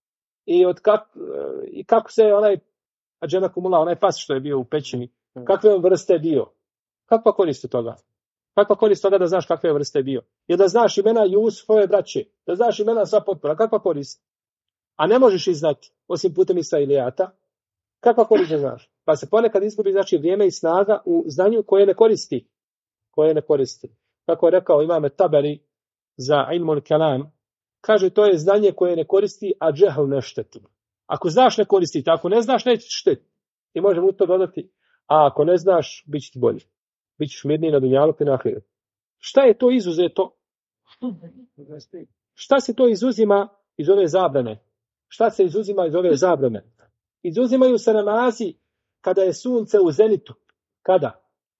I kako se onaj pas što je bio u pećini, kakve vrste bio. Kakva korist toga? Kakva korist toga da znaš kakve vrste bio? Jer da znaš imena Jusufove braće, da znaš imena sva potpora, kakva korist? A ne možeš ih znati, osim putem Israilijata. Kakva korist ne znaš? Pa se ponekad izgubi znači vrijeme i snaga u znanju koje ne koristi. Kako je rekao Imam Taberi za Ilmul Kalam, kaže to je znanje koje ne koristi, a džehl ne šteti. Ako znaš ne koristiti, ako ne znaš neće šteti. I možemo u to dodati, a ako ne znaš, bit će ti bolje. Bićeš mirniji na dunjaluku i na ahiretu. Šta je to izuzeto? Šta se to izuzima iz ove zabrane? Šta se izuzima iz ove zabrane? Izuzimaju se namazi kada je sunce u zenitu. Kada?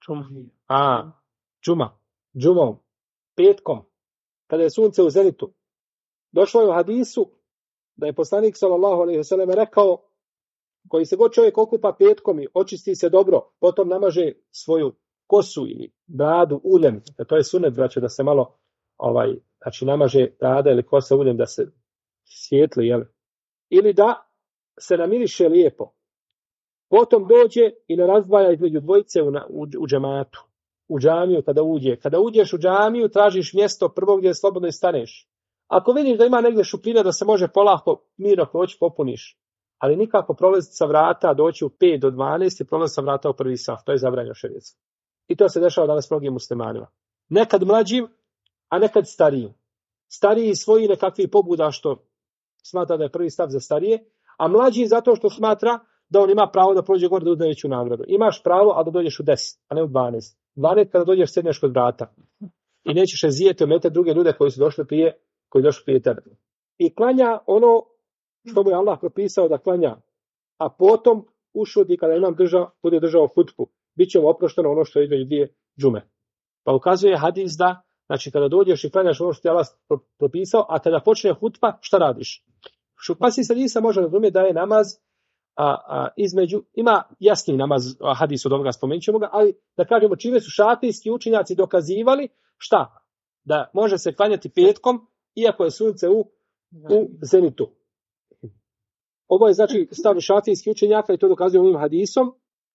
Džumom. Petkom. Kada je sunce u zenitu. Došlo je u hadisu da je poslanik sallallahu alejhi ve sellem rekao, koji se god čovjek okupa petkom i očisti se dobro, potom namaže svoju kosu ili bradu uljem, to je sunet, braće, da se malo znači namaže brada ili kosa uljem da se svijetli, ili da se namiriše lijepo. Potom dođe i ne razdvaja između dvojice u džematu, u džamiju kada uđeš u džamiju, tražiš mjesto prvo gdje slobodno i staneš. Ako vidiš da ima negdje šupljina da se može polako mirno proći, popuniš. Ali nikako prolaziti sa vrata, doći u 5 do 12 i prolaziti sa vrata u prvi saf. To je zabranjeno šerijatski. I to se dešava danas mnogim muslimanima. Nekad mlađim, a nekad starijim. Stariji svoji nekakvi pobuda što smatra da je prvi stav za starije, a mlađi zato što smatra da on ima pravo da prođe gore da uzme veću nagradu. Imaš pravo, a da dođeš u 10, a ne u 12. 12 kada dođeš sedneš kod vrata. I nećeš rezijeti ometati druge ljude koji su došli prije tebe. I klanja ono što mu je Allah propisao da klanja. A potom ušudi kada bude držao hutbu. Biće mu oprošteno ono što je između dvije džume. Pa ukazuje hadis da, znači kada dođeš i klanjaš ono što je Allah propisao, a kada počne hutba, šta radiš? Pa si hadisa može razumjeti da je namaz između, ima jasni namaz, hadis od ovoga spomenut ćemo ga, ali da kažemo čime su šafijski učenjaci dokazivali, šta? Da može se klanjati petkom, iako je sunce u zenitu. Ovo je znači stav šafijskih učenjaka i to dokazuje ovim hadisom.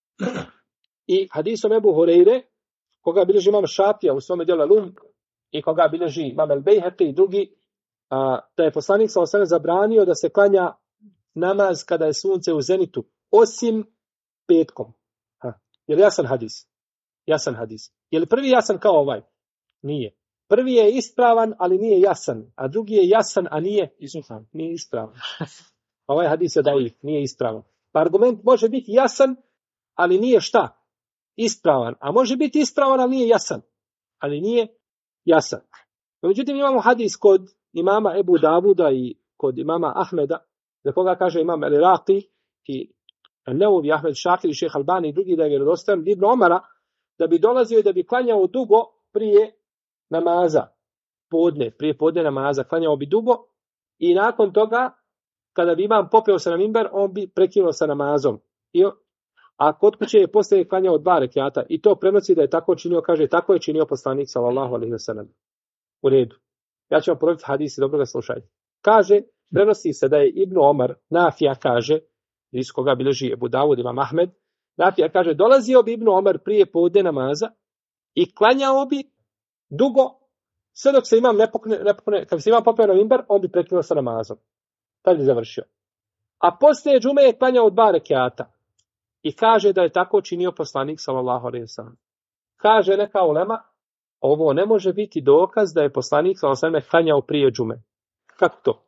I hadisom Ebu Hureyre, koga bilježi imam Šafija u svome djelu Lum i koga bilježi imam El-Bejhaqi i drugi, da je poslanik sallallahu alejhi ve sellem zabranio da se klanja namaz kada je sunce u zenitu, osim petkom. Je li jasan hadis? Jasan hadis. Je li prvi jasan kao ovaj? Nije. Prvi je ispravan, ali nije jasan, a drugi je jasan, a nije ispravan. Ovaj hadis je daif, nije ispravan. Pa argument može biti jasan, ali nije šta? ispravan, a može biti ispravan, ali nije jasan. Međutim, imamo hadis kod imama Ebu Davuda i kod imama Ahmeda, za koga kaže imam El-Iraqi i Neovi, Ahmed Šakir i Šejh Albani i drugi da je vjerodostojan Ibn Omara, da bi dolazio i da bi klanjao dugo prije namaza, prije podne namaza, klanjao bi dugo i nakon toga, kada bi imam popeo se na mimber, on bi prekinuo sa namazom. A kod kuće je poslije klanjao 2 rekjata i to prenosi da je tako činio, kaže, tako je činio poslanik sallallahu alejhi ve sellem. U redu. Ja ću vam ponoviti hadis i dobro ga slušajte. Kaže, prenosi se da je Ibn Omar, Nafija kaže, iz koga bilježi Ebu Davud, imam Ahmed, Nafija kaže, dolazio bi Ibn Omar prije podne namaza i klanjao bi dugo, sve dok se imam kad se imam popeo na mimber, on bi prekinuo sa namazom. Tad bi završio. A poslije džume je klanjao 2 rekjata. I kaže da je tako činio poslanik sallallahu alejhi ve sellem. Kaže neka ulema, ovo ne može biti dokaz da je poslanik sallallahu alejhi ve sellem klanjao prije džume. Kako to?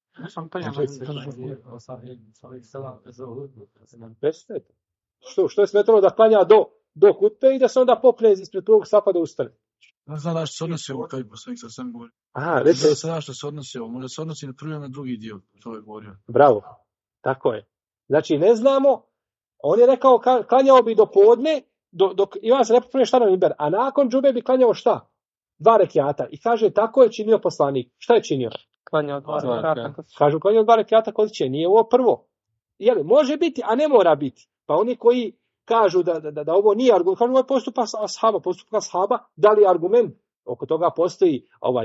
Što je smetalo da klanja do hutbe i da se onda popne ispred prvog safa da ustane? Ne znam da što se odnosi ovo kaj poslanik sallallahu alejhi ve sellem govori. Aha, recite. Ne znam što se odnosi ovo. Možda se odnosi na prvi na drugi dio. To je govorio. Bravo. Tako je. Znači ne znamo. On je rekao klanjao bi do podne, dok ima se ne popune šta na mimber, a nakon džube bi klanjao šta? 2 rekjata. I kaže, tako je činio poslanik. Šta je činio? Klanjao 2 rekjata. Kažu, klanjao 2 rekjata kod će, nije ovo prvo. Jeli, može biti, a ne mora biti. Pa oni koji kažu da ovo nije argument, kažu ovo je postupak ashaba, da li je argument? Oko toga postoji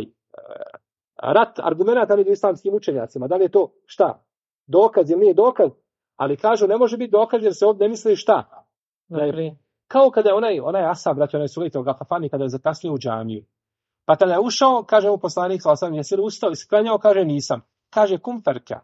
rat argumenata među islamskim učenjacima. Da li je to šta? Dokaz ili nije dokaz? Ali kažu, ne može biti dokaz jer se ovdje ne misli šta. Kao kada je onaj asab, onaj sulitog Gafafani, kada je zakasnio u džamiju. Pa tada je ušao, kaže mu poslanik, jesi li ustao i sklanjao, kaže nisam. Kaže, kum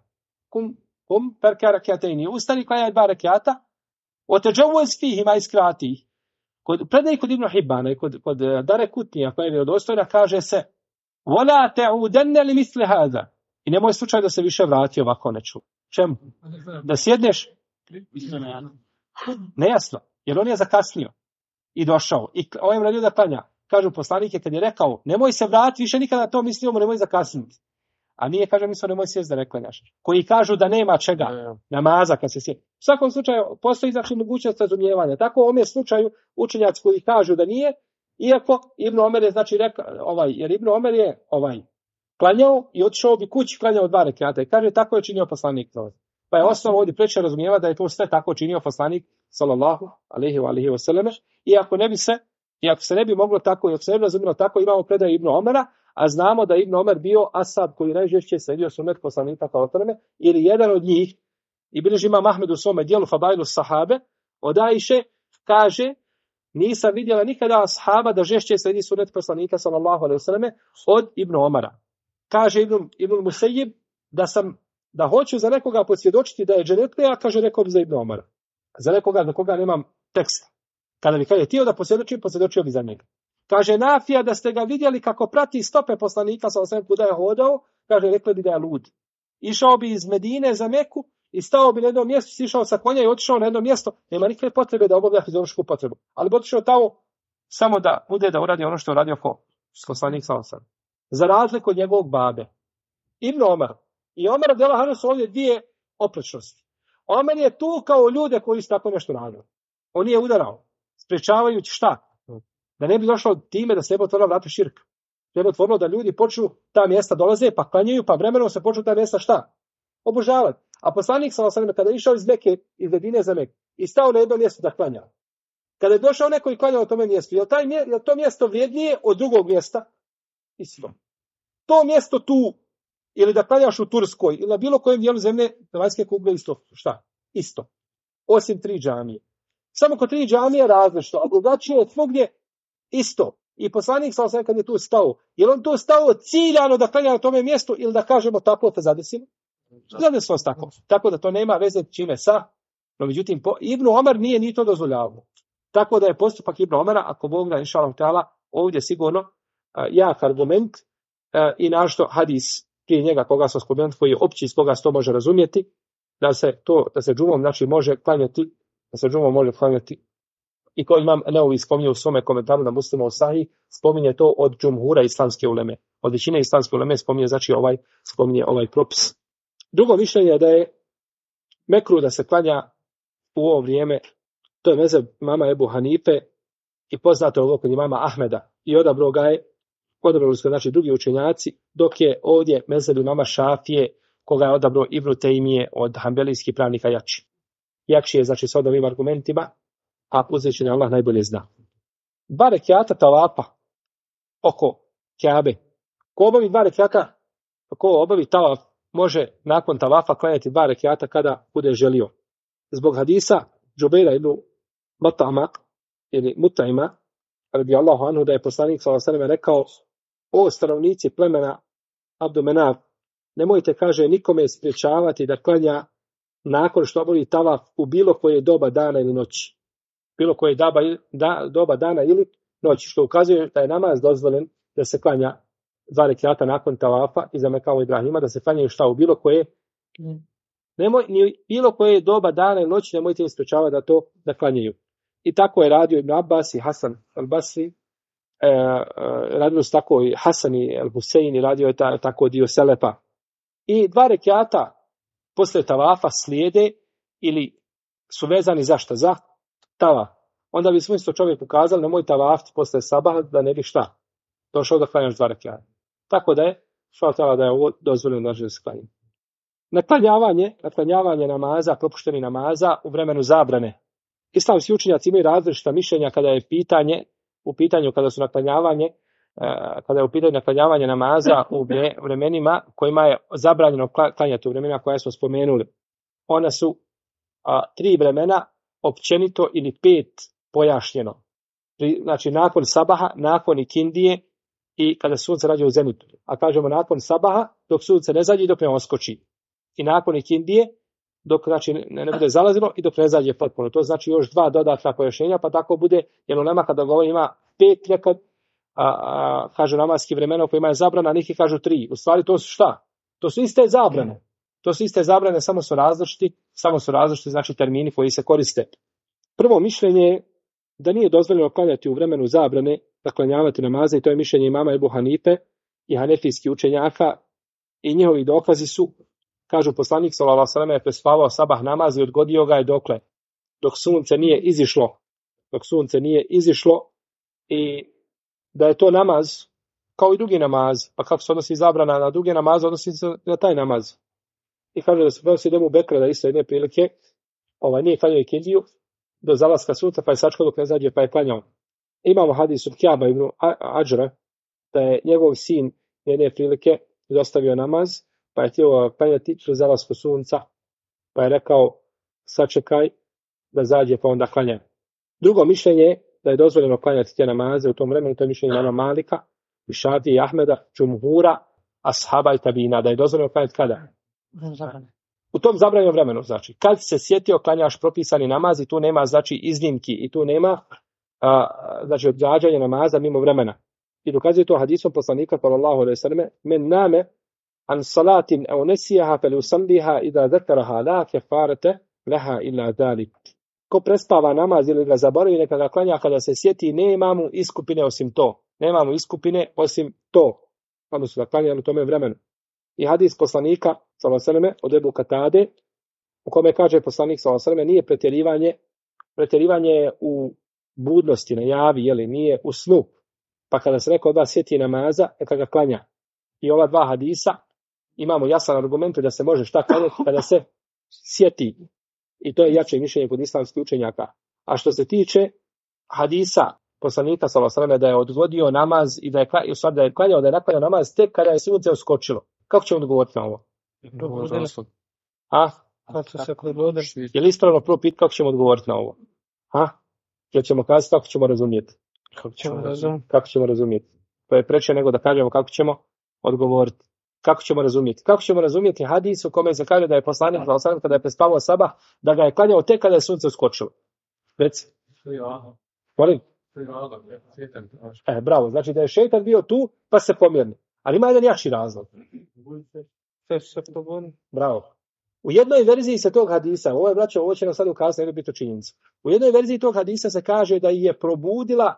ferka rakjatejni. Ustani, klanjaj 2 rakjata, oteđavuz fihima iskrati. Predaj kod Ibn Hibana i kod Dare Kutnija, koja je vjerodostojna, kaže se, vola te'udenne li misli hada. I nemoj slučaj da se više vrati ovako neču. Čemu? Da sjedneš? Nejasno. Jer on je zakasnio. I došao. I ovaj radio da klanja. Kažu poslanike kad je rekao, nemoj se vratiti, više nikada na to mislimo, nemoj zakasniti. A nije, kaže, mislio, nemoj sjesti da ne klanjaš. Koji kažu da nema čega. Namaza kad se sjeti. U svakom slučaju, postoji znači mogućnost razumijevanja. Tako u ovom slučaju učenjaci koji kažu da nije, iako Ibn Omer je, znači, rekao, jer Ibn Omer je klanjao i otišao bi kući, klanjao 2 rekjata. I kaže, tako je činio poslanik. Pa je osnov ovdje preče razumijeva da je to sve tako činio poslanik, sallallahu alejhi ve selleme. Iako se ne bi moglo tako, i ako se ne bi razumilo tako, imamo predaj Ibn Omara, a znamo da je Ibn Omer bio asab koji najžešće slijedio sunnet poslanika sallallahu ili jedan od njih, i bilježi imam Ahmed u svome dijelu Fadailu sahabe, od Ajše kaže, nisam vidjela nikada ashaba da žešće slijedi sunnet poslanika sallallahu alejhi ve selleme od Ibn Omara. Kaže Ibn Musejib da hoću za nekoga posvjedočiti da je dženetlija, kaže, rekao bi za Ibn Omara. Za nekoga za koga nemam teksta. Kada bi kaže htio da posvjedočio bi za njega. Kaže Nafija da ste ga vidjeli kako prati stope poslanika sa osam kuda je hodao, kaže, rekli bi da je lud. Išao bi iz Medine za Meku i stao bi na jednom mjestu, sišao sa konja i otišao na jedno mjesto. Nema nikakve potrebe da obavlja fiziološku potrebu. Ali bi otišao tamo samo da bude da uradi ono što je uradio poslanik sa osam. Za razliku od njegovog babe. Ibn Omar. I Omer radijallahu anhu su ovdje 2 oprečnosti. Omer je tu kao ljude koji su tako nešto radili. On je udarao, sprečavajući šta? Da ne bi došlo time da se ne bi otvorilo vrata širka. Ne bi otvorilo da ljudi počnu ta mjesta dolaze, pa klanjaju, pa vremenom se počnu ta mjesta šta? Obožavati. A poslanik sallallahu alejhi ve sellem kada je išao iz Mekke, iz Medine za Meku, i stao na jedno mjesto da klanja. Kada je došao neko i klanjao na tome mjestu, je to mjesto vrijednije od drugog mjesta? Isto. To mjesto tu, ili da klanjaš u Turskoj, ili na bilo kojem dijelu zemlje, na vanjske kugle, isto. Šta? Isto. Osim 3 džamije. Samo kod 3 džamije različito, a drugačije je svugdje isto. I poslanik sallallahu alejhi ve sellem kad je tu stao, je on tu stao ciljano da klanja na tome mjestu ili da kažemo tako te zadesilo? Zadesilo tako. Tako da to nema veze čime sa. No međutim, Ibn Omar nije ni to dozvoljavao. Tako da je postupak Ibn Omara, ako Bog da inshallah ta'ala, ovdje sigurno jak argument i našto hadis prije njega koga smo spomenuti, koji je opći iz koga se to može razumjeti, da se džumom znači može klanjati, i ko imam Neovi spominje u svome komentaru na Muslimu Sahih, spominje to od džumhura islamske uleme. Od većine islamske uleme spominje ovaj propis. Drugo mišljenje je da je mekruh da se klanja u ovo vrijeme, to je mezheb imama Ebu Hanife i poznato je ovo kod imama Ahmeda i odabrali su znači drugi učenjaci, dok je ovdje mezheb imama Šafije, koga je odabrao Ibn Tejmije od hanbelijskih pravnika jači. Jači je znači s ovim argumentima, a uzvišeni Allah najbolje zna. 2 rekjata tavafa oko Kjabe. Ko obavi tavaf može nakon tavafa klanjati 2 rekjata kada bude želio. Zbog hadisa Džubeira ibn Mut'ima radijallahu anhu da je poslanik sallallahu alejhi ve sellem rekao: o stanovnici plemena Abdumenaf, nemojte, kaže, nikome spriječavati da klanja nakon što obavi tavaf u bilo koje doba dana ili noći. Bilo koje doba dana ili noći, što ukazuje da je namaz dozvoljen da se klanja 2 rekjata nakon tavafa i za Mekao Ibrahima, da se klanjaju šta u bilo koje ni bilo koje doba dana ili noći nemojte im spriječavati da klanjaju. I tako je radio Ibn Abbas i Hasan al-Basri, radili su tako i Hasan i al-Husein, radio je tako dio Selefa. I 2 rekjata posle tavafa slijede ili su vezani zašto? Za tavaf. Onda bi smo isto čovjek ukazali nemoj tavafti posle sabaha da ne bi šta došao da klanjaš 2 rekjata. Tako da je ovo dozvoljeno da se klanja. Naklanjavanje namaza, propušteni namaza u vremenu zabrane. Islamski učenjaci imaju različita mišljenja kada je u pitanju naklanjavanje namaza u vremenima kojima je zabranjeno klanjati, u vremenima koja smo spomenuli. Ona su 3 vremena općenito ili 5 pojašnjeno. Znači nakon sabaha, nakon ikindije i kada sunce rađe u zenitu. A kažemo nakon sabaha dok sunce ne zađe i dok ne oskoči. I nakon ikindije dok znači ne bude zalazilo i dok ne zađe potpuno. To znači još 2 dodatna pojašnjenja, pa tako bude, jer u nama kada govori ima 5 nekad, kažu namaski vremena u kojima je zabrana, a neki kažu 3. U stvari to su šta? To su iste zabrane. Samo su različiti znači termini koji se koriste. Prvo mišljenje je da nije dozvoljeno klanjati u vremenu zabrane, da klanjavati namaze, i to je mišljenje imama Ebu Hanife i hanefijskih učenjaka, i njihovi dokazi su, kažu poslanik sallallahu alejhi ve sellem je prespavao sabah namaz i odgodio ga je dokle? Dok sunce nije izišlo, i da je to namaz kao i drugi namaz, pa kako se odnosi zabrana na druge namaze, odnosi se na taj namaz. I kaže da se prenosi Ebu Bekra da isto jedne prilike nije klanjao ikindiju do zalaska sunca, pa je sačekao dok ne zađe, pa je klanjao. Imamo hadis od Kjaba ibn Adžra da je njegov sin jedne prilike dostavio namaz, pa je htio klanjati do zalaska sunca, pa je rekao sačekaj da zađe pa onda klanja. Drugo mišljenje je da je dozvoljeno klanjati te namaze u tom vremenu, to je mišljenje imama Malika, Šafije i Ahmeda, džumhura, ashaba i tabina, da je dozvoljeno klanjati kada? U tom zabranjenom vremenu, znači, kad se sjetio klanjaš propisani namaz i tu nema, znači, iznimki i tu nema, znači, odgađanja namaza mimo vremena. I dokazuje to hadisom poslanika, sallallahu alejhi ve sellem, men name an salatin aw nasiha falyusalliha idha zakaraha la kafarata laha illa zalik. Ko prespava namaz ili ga zaboravi, neka ga klanja kada se sjeti, nema mu iskupine osim to. Odnosno da klanja u tome vremenu. I hadis poslanika sallallahu alejhi ve sellem od Ebu Katade, u kome kaže poslanik sallallahu alejhi ve sellem, nije pretjerivanje u budnosti, na javi, nije u snu. Pa kada se neko od vas sjeti namaza, neka ga klanja. I ova 2 hadisa imamo jasan argument da se može šta klanjati kada se sjeti. I to je jače mišljenje kod islamskih učenjaka. A što se tiče hadisa poslanika sallallahu alejhi ve sellem da je odgodio namaz i da je klanjao, da je naklanjao namaz tek kada je sunce uskočilo. Kako ćemo odgovoriti na ovo? Je li ispravno prvo pitati kako ćemo odgovoriti na ovo? Jer ćemo kazati kako ćemo razumjeti. Kako ćemo razumjeti. To je preče nego da kažemo kako ćemo odgovoriti. Kako ćemo razumjeti hadis u kome se kaže da je poslanik sallallahu alejhi ve sellem kada je prespavao sabah, da ga je klanjao tek kada je sunce uskočilo. Reci. Molim? Bravo, znači da je šejtan bio tu pa se pomjerni. Ali ima jedan jači razlog. Bravo. U jednoj verziji se tog hadisa, ovo će nam sad ukazati jednu bitnu činjenicu. U jednoj verziji tog hadisa se kaže da je probudila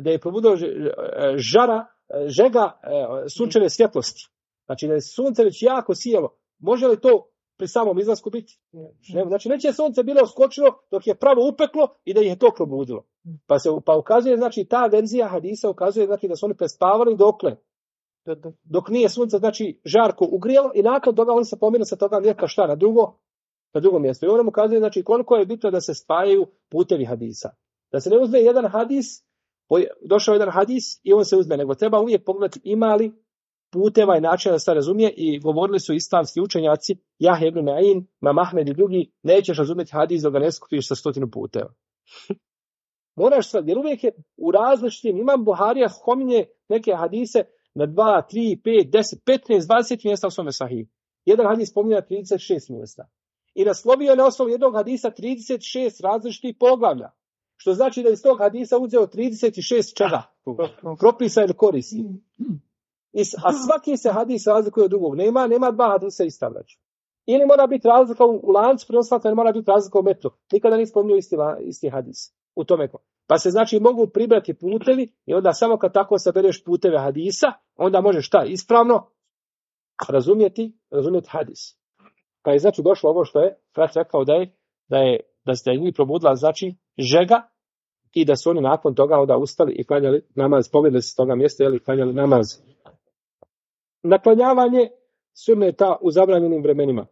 žega sunčeve svjetlosti. Znači da je sunce već jako sijelo. Može li to pri samom izlasku biti? Ne, znači neće sunce bilo skočilo dok je pravo upeklo i da ih je to probudilo. Pa ukazuje, znači ta verzija hadisa ukazuje znači da su oni prespavali dok nije sunce znači žarko ugrijalo i nakon toga oni se pomiru sa toga mlijeka šta na drugo mjesto. I on nam ukazuje znači koliko je bitno da se spajaju putevi hadisa. Da se ne uzme jedan hadis, došao jedan hadis i on se uzme, nego treba uvijek pogledati ima li puteva i načina da se razumije i govorili su islamski učenjaci, Jahja ibn Ma'in, Imam Ahmed i drugi, nećeš razumjeti hadis dok ga ne skupiš sa 100 puteva. Moraš sad, jer uvijek je u različitim, Imam Buharija spominje neke hadise na 2, 3, 5, 10, 15, 20 mjesta u svome sahih. Jedan hadis spominje na 36 mjesta. I naslovio je na osnovu jednog hadisa 36 različitih poglavlja. Što znači da iz tog hadisa uzeo 36 čega? Propisa ili koristi. A svaki se hadis razlikuje od drugog. Nema dva hadisa ista vraća. Ili mora biti razlika u lancu prenoslaca, ili mora biti razlika u metru. Nikada nisam spominjao isti hadis u tome. Pa se znači mogu pribrati putevi i onda samo kad tako sabereš puteve hadisa, onda možeš šta ispravno razumjeti hadis. Pa je znači došlo ovo što je Frat rekao da se njih probudila znači žega i da su oni nakon toga onda ustali i klanjali namaz, pobjedili se s toga mjesta i klanjali namaz. Naklanjavanje sunneta u zabranjenim vremenima.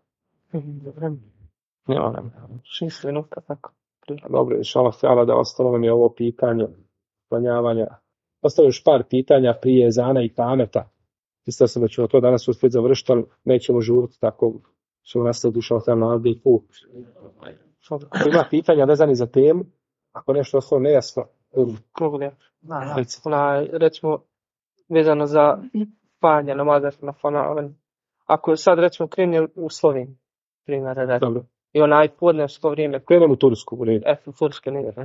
Nema nam. 6 minuta tako. Dobro, inshallah ta'ala da ostalo vam je ovo pitanje naklanjavanja. Ostalo još par pitanja prije ezana i kameta. Mislio sam da ćemo to danas uspjeti završiti, ali nećemo žuriti tako. Ćemo nastaviti dušao tam na albi i put. Ima pitanja vezani za temu. Ako nešto ostalo nejasno. Mogu li ja? Recimo, vezano za spajanje namaza na fanaven. Ako sad recimo krenje u Sloveniji, primjer, dobro. I onaj podnevsko vrijeme. Krenem u Tursku. U Turske nije.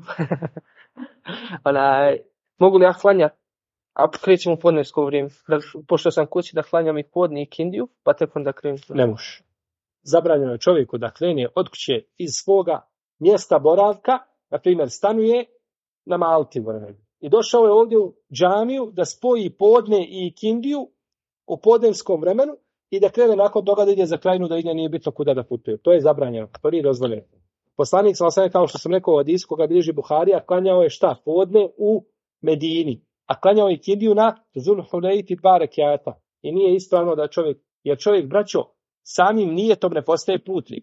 Mogu li ja klanjati, a krećem u podnevsko vrijeme, pošto sam kući da klanjam i podne i kindiju, pa tek onda krenem. Ne može. Zabranjeno je čovjeku da krene od kuće iz svoga mjesta boravka, na primjer stanuje na Malti i došao je ovdje u džamiju da spoji podne i kindiju u podnevskom vremenu i da krene nakon toga da ide za krajinu, da ide nije bitno kuda da putuje. To je zabranjeno, to nije dozvoljeno. Poslanik sallallahu kao što sam rekao u hadisu koga bilježi Buharija, klanjao je šta? Podne u Medini, a klanjao je kindiju na Zul Hulejti 2 rekjata. I nije ispravno da čovjek braćo samim nijetom ne postaje putnik.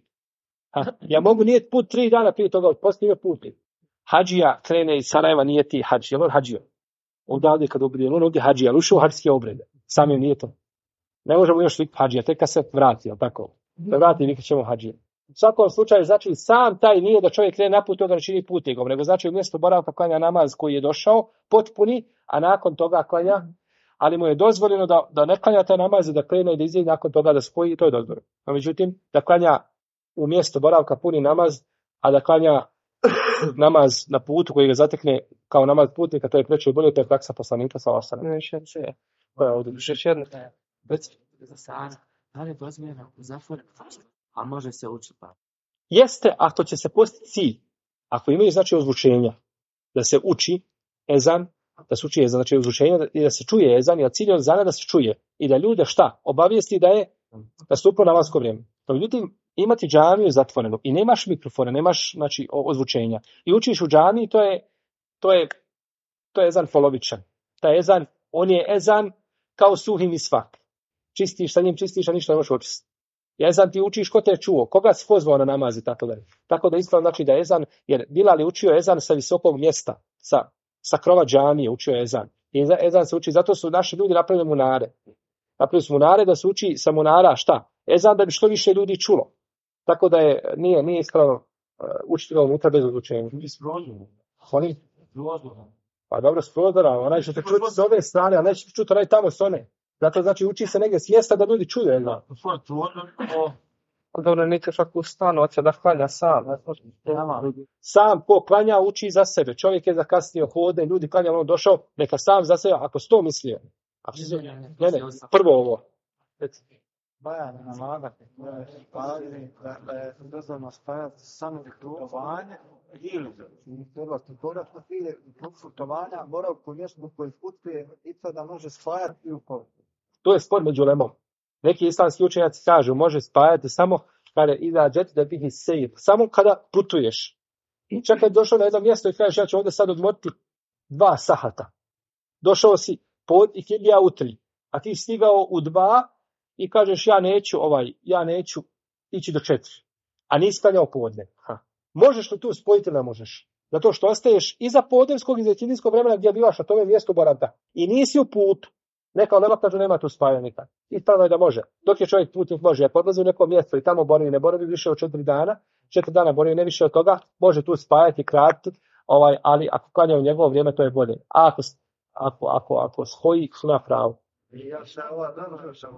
Ja mogu nijeti put 3 dana prije toga, postaje putnik. Hadžija krene iz Sarajeva nijeti hadž. Jel on hadžio? Ovdje kad obrije, on ovdje hadžija, ali ušao u hadžske obrede. Samim nijetom. Ne možemo još vikati hadžija, tek kad se vrati, jel tako? Da vrati vikat ćemo hadžija. U svakom slučaju, znači sam taj nije da čovjek krene na put toga ne čini putnikom, nego znači u mjestu boravka klanja namaz koji je došao, potpuni, a nakon toga klanja, ali mu je dozvoljeno da ne klanja taj namaz i da krene i da izđe nakon toga da spoji, to je dozvoljeno. A međutim, da klanja u mjestu boravka puni namaz, a da klanja namaz na putu koji ga zatekne kao namaz putnika, to je preče bolje, to je praksa poslanika sallallahu alejhi ve sellem. Koja je ovdje? Još jedno. Za sana, da li je dozvoljeno u zatvor, a može se učiti pa? Jeste, ako će se postići cilj, ako imaju znači ozvučenja, da se uči ezan, znači ozvučenja i da se čuje ezan, jer cilj je ezana da se čuje i da ljude šta? Obavijesti da je nastupilo namasko vrijeme. No, međutim, imati džamiju zatvorenu i nemaš mikrofona, nemaš znači ozvučenja i učiš u džamiji, to je ezan polovičan. Taj ezan, on je ezan kao suhi misvak. Čistiš sa njim, a ništa ne možeš očistiti. Ezan ti učiš ko te je čuo, koga si pozvao na namaz i tako dalje. Tako da ispravno znači da je ezan, jer Bilal je učio ezan sa visokog mjesta, sa krova džamije učio ezan. I ezan se uči, zato su naši ljudi napravili munare. Napravili su munare da se uči sa munara šta? Ezan da bi što više ljudi čulo. Tako da nije ispravno učiti ga unutra bez odlučenja. Oni? Pa dobro, s prozora, onaj će te čuti s ove strane, a neće čuti onaj tamo s one. Zato znači uči se negdje s mjesta da ljudi čuju. Dobro, neće šak u stanu, hoće da klanja sam. Sam ko klanja uči za sebe. Čovjek je zakasnio hode, ljudi klanja, on došao, neka sam za sebe, ako sto mislio. Ne, prvo ovo. spajanje namaza, spajanje, da je dozvoljeno spajati samo putovanje ili treba putovati ili putovanja mora po mjestu koji putuje i to da može spajati i u povrtu. To je spor među ulemom. Neki islamski učenjaci kažu može spajati samo kada izađete da bihi sejr, samo kada putuješ. I čak kad došao na jedno mjesto i kažeš ja ću ovdje sad odmoriti 2 sahata. Došao si pod i kindija u 3, a ti stigao u 2 i kažeš ja neću ići do 4, a nisi klanjao podne. Možeš li tu spojiti ili ne možeš? Zato što ostaješ iza podnevskog i iza kindijskog vremena gdje bivaš na tome mjestu boravka i nisi u putu. Neka ulema kažu nema tu spajanja nikad. Ispravno je da može. Dok je čovjek putnik može, ako odlazi u neko mjesto i tamo boravi, ne boravi više od 4 dana, 4 dana boravi ne više od toga, može tu spajati, kratiti, ali ako klanja u njegovo vrijeme to je bolje. A ako shoji, na pravo. Ja se dobro sam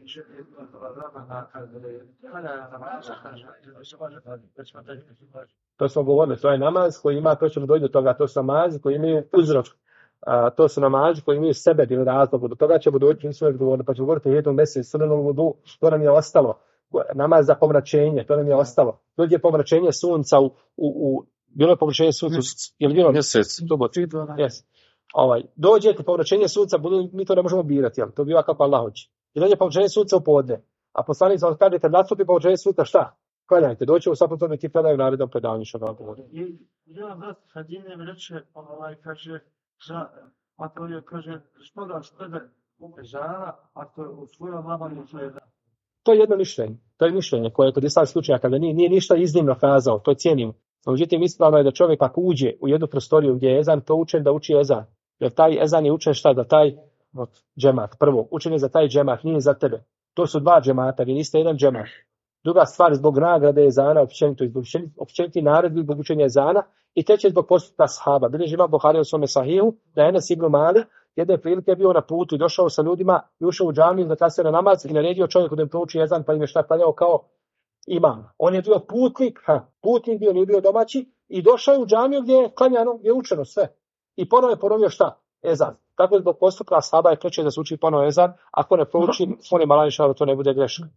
to smo govorili, to je namaz koji ima, to ćemo doći do toga, to su namazi koji imaju uzrok. To su namazi koji imaju sebe ili razlog. Do toga ćemo doći, nismo još govorili, pa ćemo govoriti o jednom mjesecu crvenom vudu, što nam je ostalo. Namaz za pomračenje, to nam je ostalo. Dođe pomračenje sunca bilo je pomračenje sunca, je li bilo mjesec? Yes. Dođe pomračenje sunca, mi to ne možemo birati, to biva kako Allah hoće. I dođe pomračenje sunca u podne. A poslanik sam kaže, kad nastupi pomračenje sunca, šta? Klanjajte, doći u svakom tome ti predaju narednom predavanju što vam govori. I jedan brat Hadinem reče, kaže, ako je, kaže, što da štede žana, ako je u svojom vladanju svoje da. To je jedno mišljenje. To je mišljenje koje je kod islamskih učenjaka da nije ništa iznimno kazao, to cijenimo. Međutim, ispravno je da čovjek ako uđe u jednu prostoriju gdje je ezan, to učen da uči ezan. Jer taj ezan je učen šta? Da taj džemat. Prvo, učen je za taj džemat, nije za tebe. To su 2 džemata, vi niste jedan džemat. Druga stvar, zbog nagrade ezana, općeniti naredbi zbog učenja ezana. I treće zbog postupka sahaba. Bilježi ima Buhari u svome sahihu, da je Enes ibn Malik jedne prilike bio na putu i došao sa ljudima i ušao u džamiju da kasnije na namaz i naredio čovjeku da im prouči ezan pa im je šta klanjao kao imam. On je bio putnik bio, nije bio domaći i došao je u džamiju gdje je klanjano, gdje je učeno sve. I ponovo je ponovio šta? Ezan. Tako zbog postupka sahaba je kreće da se uči ponovo ezan, ako ne prouči, on je malani šao da to ne bude grešno.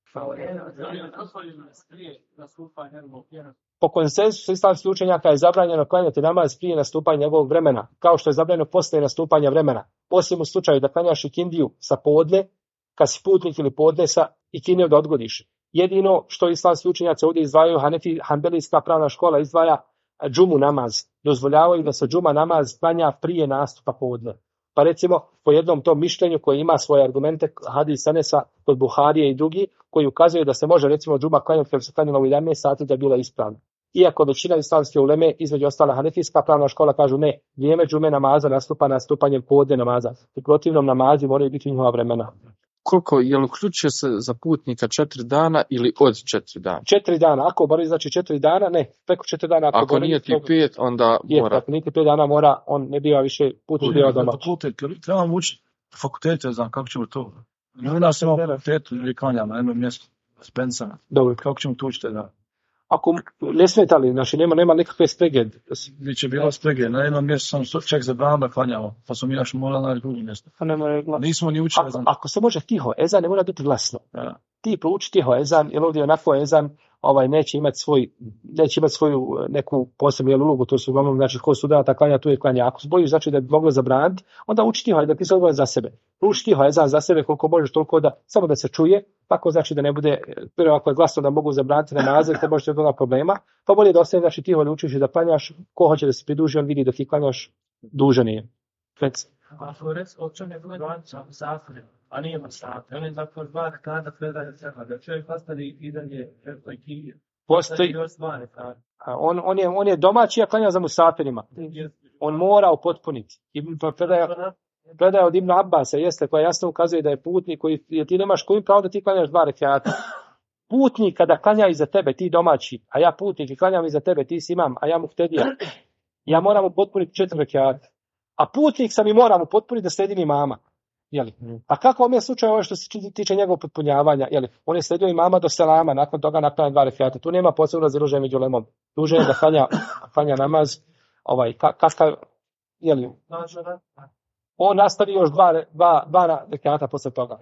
Po konsensusu islamskih učenjaka je zabranjeno klanjati namaz prije nastupanja njegovog vremena, kao što je zabranjeno poslije nastupanja vremena. Osim u slučaju da klanjaš ikindiju sa podne, kad si putnik ili podnesa, ikindiju da odgodiš. Jedino što islamski učenjaci ovdje izdvajaju, hanbelijska pravna škola izdvaja džumu namaz. Dozvoljavaju da se džuma namaz klanja prije nastupa podne. Pa recimo, po jednom tom mišljenju koji ima svoje argumente, hadis Enesa kod Buharije i drugi, koji ukazuju da se može recimo džuma klanjati kada se klanjala u 11 sati da je bila ispravna. Iako većina islamske uleme, između ostala hanefijska pravna škola, kažu ne, vrijeme džume namaza nastupa nastupanjem podne namaza. U protivnom namazi moraju biti njihova vremena. Koliko, je li uključuje se za putnika 4 dana ili od 4 dana? 4 dana, ako boravi znači 4 dana, ne, preko 4 dana. Ako nije ti 5, onda mora. Ako nije ti 5 dana mora, on ne biva više putnik, biva domaći. Trebamo učiti fakultete, znam kako ćemo to. U nas ima fakultetu ili klanjamo na jednom mjestu, Spencana. Dobro. Kako ćemo to učiti, da? Ako ne smeta li, znači nema nikakve sprege. Biće bila sprege, na jednom mjestu sam ček za bramba klanjamo, pa smo mi naši morali na drugi mjesto. Nismo ni učili ezan. Ako se može tiho, ezan ne mora biti glasno. Ja. Ti prouči tiho ezan, jer ovdje onako ezan neće imati svoju neku posebnu ulogu, to su uglavnom, znači ko studenata klanja, tu je klanja. Ako se bojiš, znači da bi moglo zabraniti, onda uči tiho, da ti se odgovor za sebe. Prouči tiho ezan za sebe koliko možeš, toliko da, samo da se čuje, tako znači da ne bude, prvo ako je glasno da mogu zabraniti namaze, te možete od toga problema, pa bolje da ostane, znači tiho da učiš i da klanjaš, ko hoće da se pridruži, on vidi da ti klanjaš, dužan je. Ako reci, o čem je gledalaca musafir, a nije musafir, on je zapravo 2 rekata predaje seba, da čovjek ostali i dalje i postoji. On je domaći, a klanja za musafirima. On mora upotpuniti. Predaja od Ibn Abbasa jeste koja jasno ukazuje da je putnik koji ti nemaš kojim pravo da ti klanjaš 2 rekata. Putnik kada klanja iza tebe, ti domaći, a ja putnik i klanjam iza tebe, ti si imam, a ja muhtedija. Ja moram upotpuniti 4 rekata. A putnik sam i moram upotpuniti da sledim imama. A kako je slučaj ovo što se tiče njegovog potpunjavanja? On je sledio imama do selama, nakon toga naklanja 2 rekata. Tu nema posebno razilaženja među ulemom. Dužan je da klanja namaz, kakav, on nastavi još dva rekata posle toga.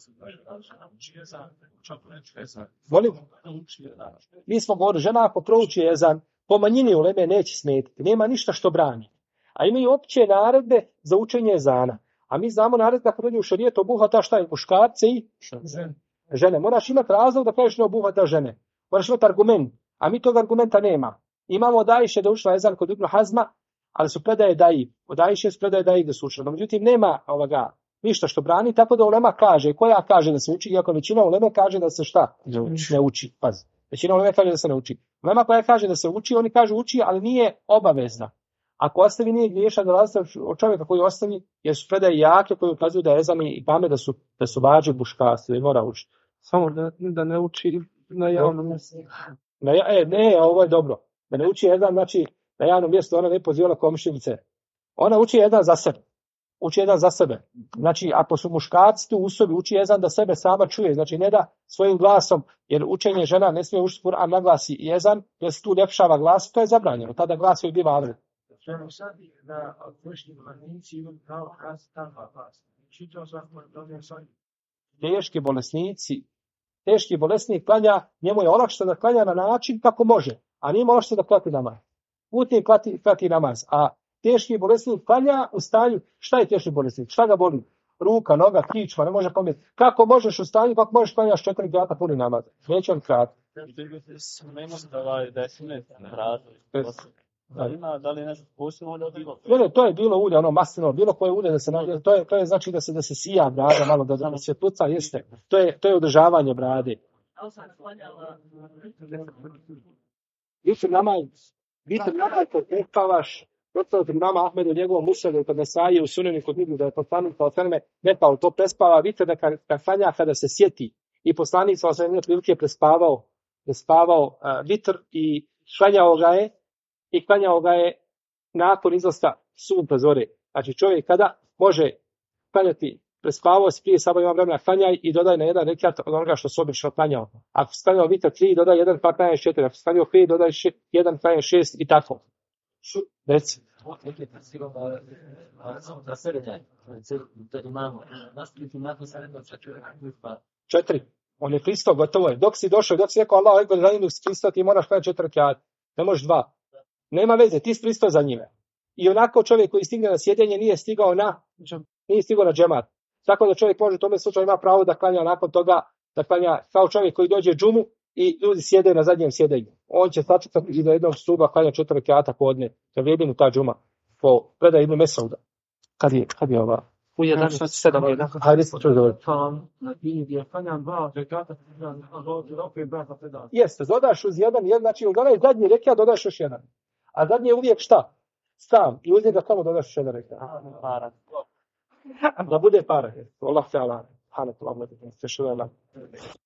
Volim? Mi smo govorili, žena ako prouči ezan, po manjini uleme neće smetiti, nema ništa što brani. A imaju opće naredbe za učenje ezana. A mi znamo naredbe kako dođe u šerijetu obuhvata šta je muškarce i žene. Moraš imati razlog da kažeš ne obuhvata žene. Moraš imati argument. A mi tog argumenta nema. Imamo od Ajše da učila ezan kod Ibn Hazma, ali su predaje daji. Od Ajše su predaje daji da su učila. No, međutim, nema ništa što brani, tako da ulema kaže, koja kaže da se uči, iako većina uleme kaže da se šta? Ne uči. Pazi. Većina uleme kaže da se ne uči. Ulema koja kaže da se uči, oni kažu uči, ali nije obavezna. Ako ostavi nije griješan da različite od čovjeka koji ostavi, jer su predaje jake koji ukazuju da ezan i pame da su vađe buškasti, da mora učiti. Samo da ne uči na javnom mjestu. Ovo je dobro. Da ne uči ezan, znači na javnom mjestu ona ne pozivala komšinice. Ona uči ezan za sebe. Uči ezan za sebe. Znači, ako su muškarci tu u sobi, uči ezan da sebe sama čuje. Znači, ne da svojim glasom, jer učenje žena ne smije učiti Kur'an naglasi i ezan, jer se tu ljepšava glas, to je zabranjeno. Tada glas joj biva avred. Teški bolesnik klanja, njemu je olakšano da klanja na način kako može, a nije olakšano da klati namaz. Putnik klati namaz, a teški bolesnik klanja u stanju, šta je teški bolesnik? Šta ga boli? Ruka, noga, kičma, ne može pomjeti. Kako možeš u stanju, kako možeš klanjaš 4 rekata puni namaz? Neće on krati. Da li nešto posebno ulje bilo? Ne, to je bilo ulje, ono maslino, bilo koje ulje da se navije, to je znači da se sija brada malo, da se puca, jeste. To je održavanje brade. Vitr namaz kod prespavaš, protiv nama Ahmedu njegovom musadu kod Nesaije u Sunenu kod Ibnu da je poslanik sa osaneme rekao, to prespava vitr da kad klanja kada se sjeti. I poslanik sa osaneme prilike prespavao vitr i klanjao ga je nakon izlaska sunca zore. Znači čovjek kada može klanjati, prespavao se prije sabah ima vremena, klanjaj i dodaj na jedan rekat od onoga što se obično klanjao. Ako se klanjao vitr 3, dodaj 1 pa klanjaj 4. Ako se klanjao 5, dodaj 1 klanjaj 6 i tako. Reci. Za srđaj. Imamo. Nastaviti nakon srednog 4. On je pristao, gotovo je. Dok si rekao Allah, dok si pristao, ti moraš klanjati 4 rekata. Ne možeš 2. Nema veze, ti si pristao za njime. I onako čovjek koji stigne na sjedenje nije stigao na džemat. Tako da čovjek može u tome slučaju ima pravo da klanja nakon toga, da klanja kao čovjek koji dođe džumu i ljudi sjede na zadnjem sjedenju. On će sačekati i do jednog stuba klanja 4 rekata podne. Da vrijedi mu ta džuma. Po predaji Ibn Mesauda. Kad je ova? U 11:07. Hajde, ću zavrti. Na dini gdje klanjam 2 rekata, opet brata predati. Jeste, dodaš uz jedan, znači uz onaj zadnji rekat dodaš još jedan. A zadnji je uvijek šta? Sam. I uz njega samo dodaš još jedan rekat. Da bude para. Allah te ala. Hane, Allah te ala.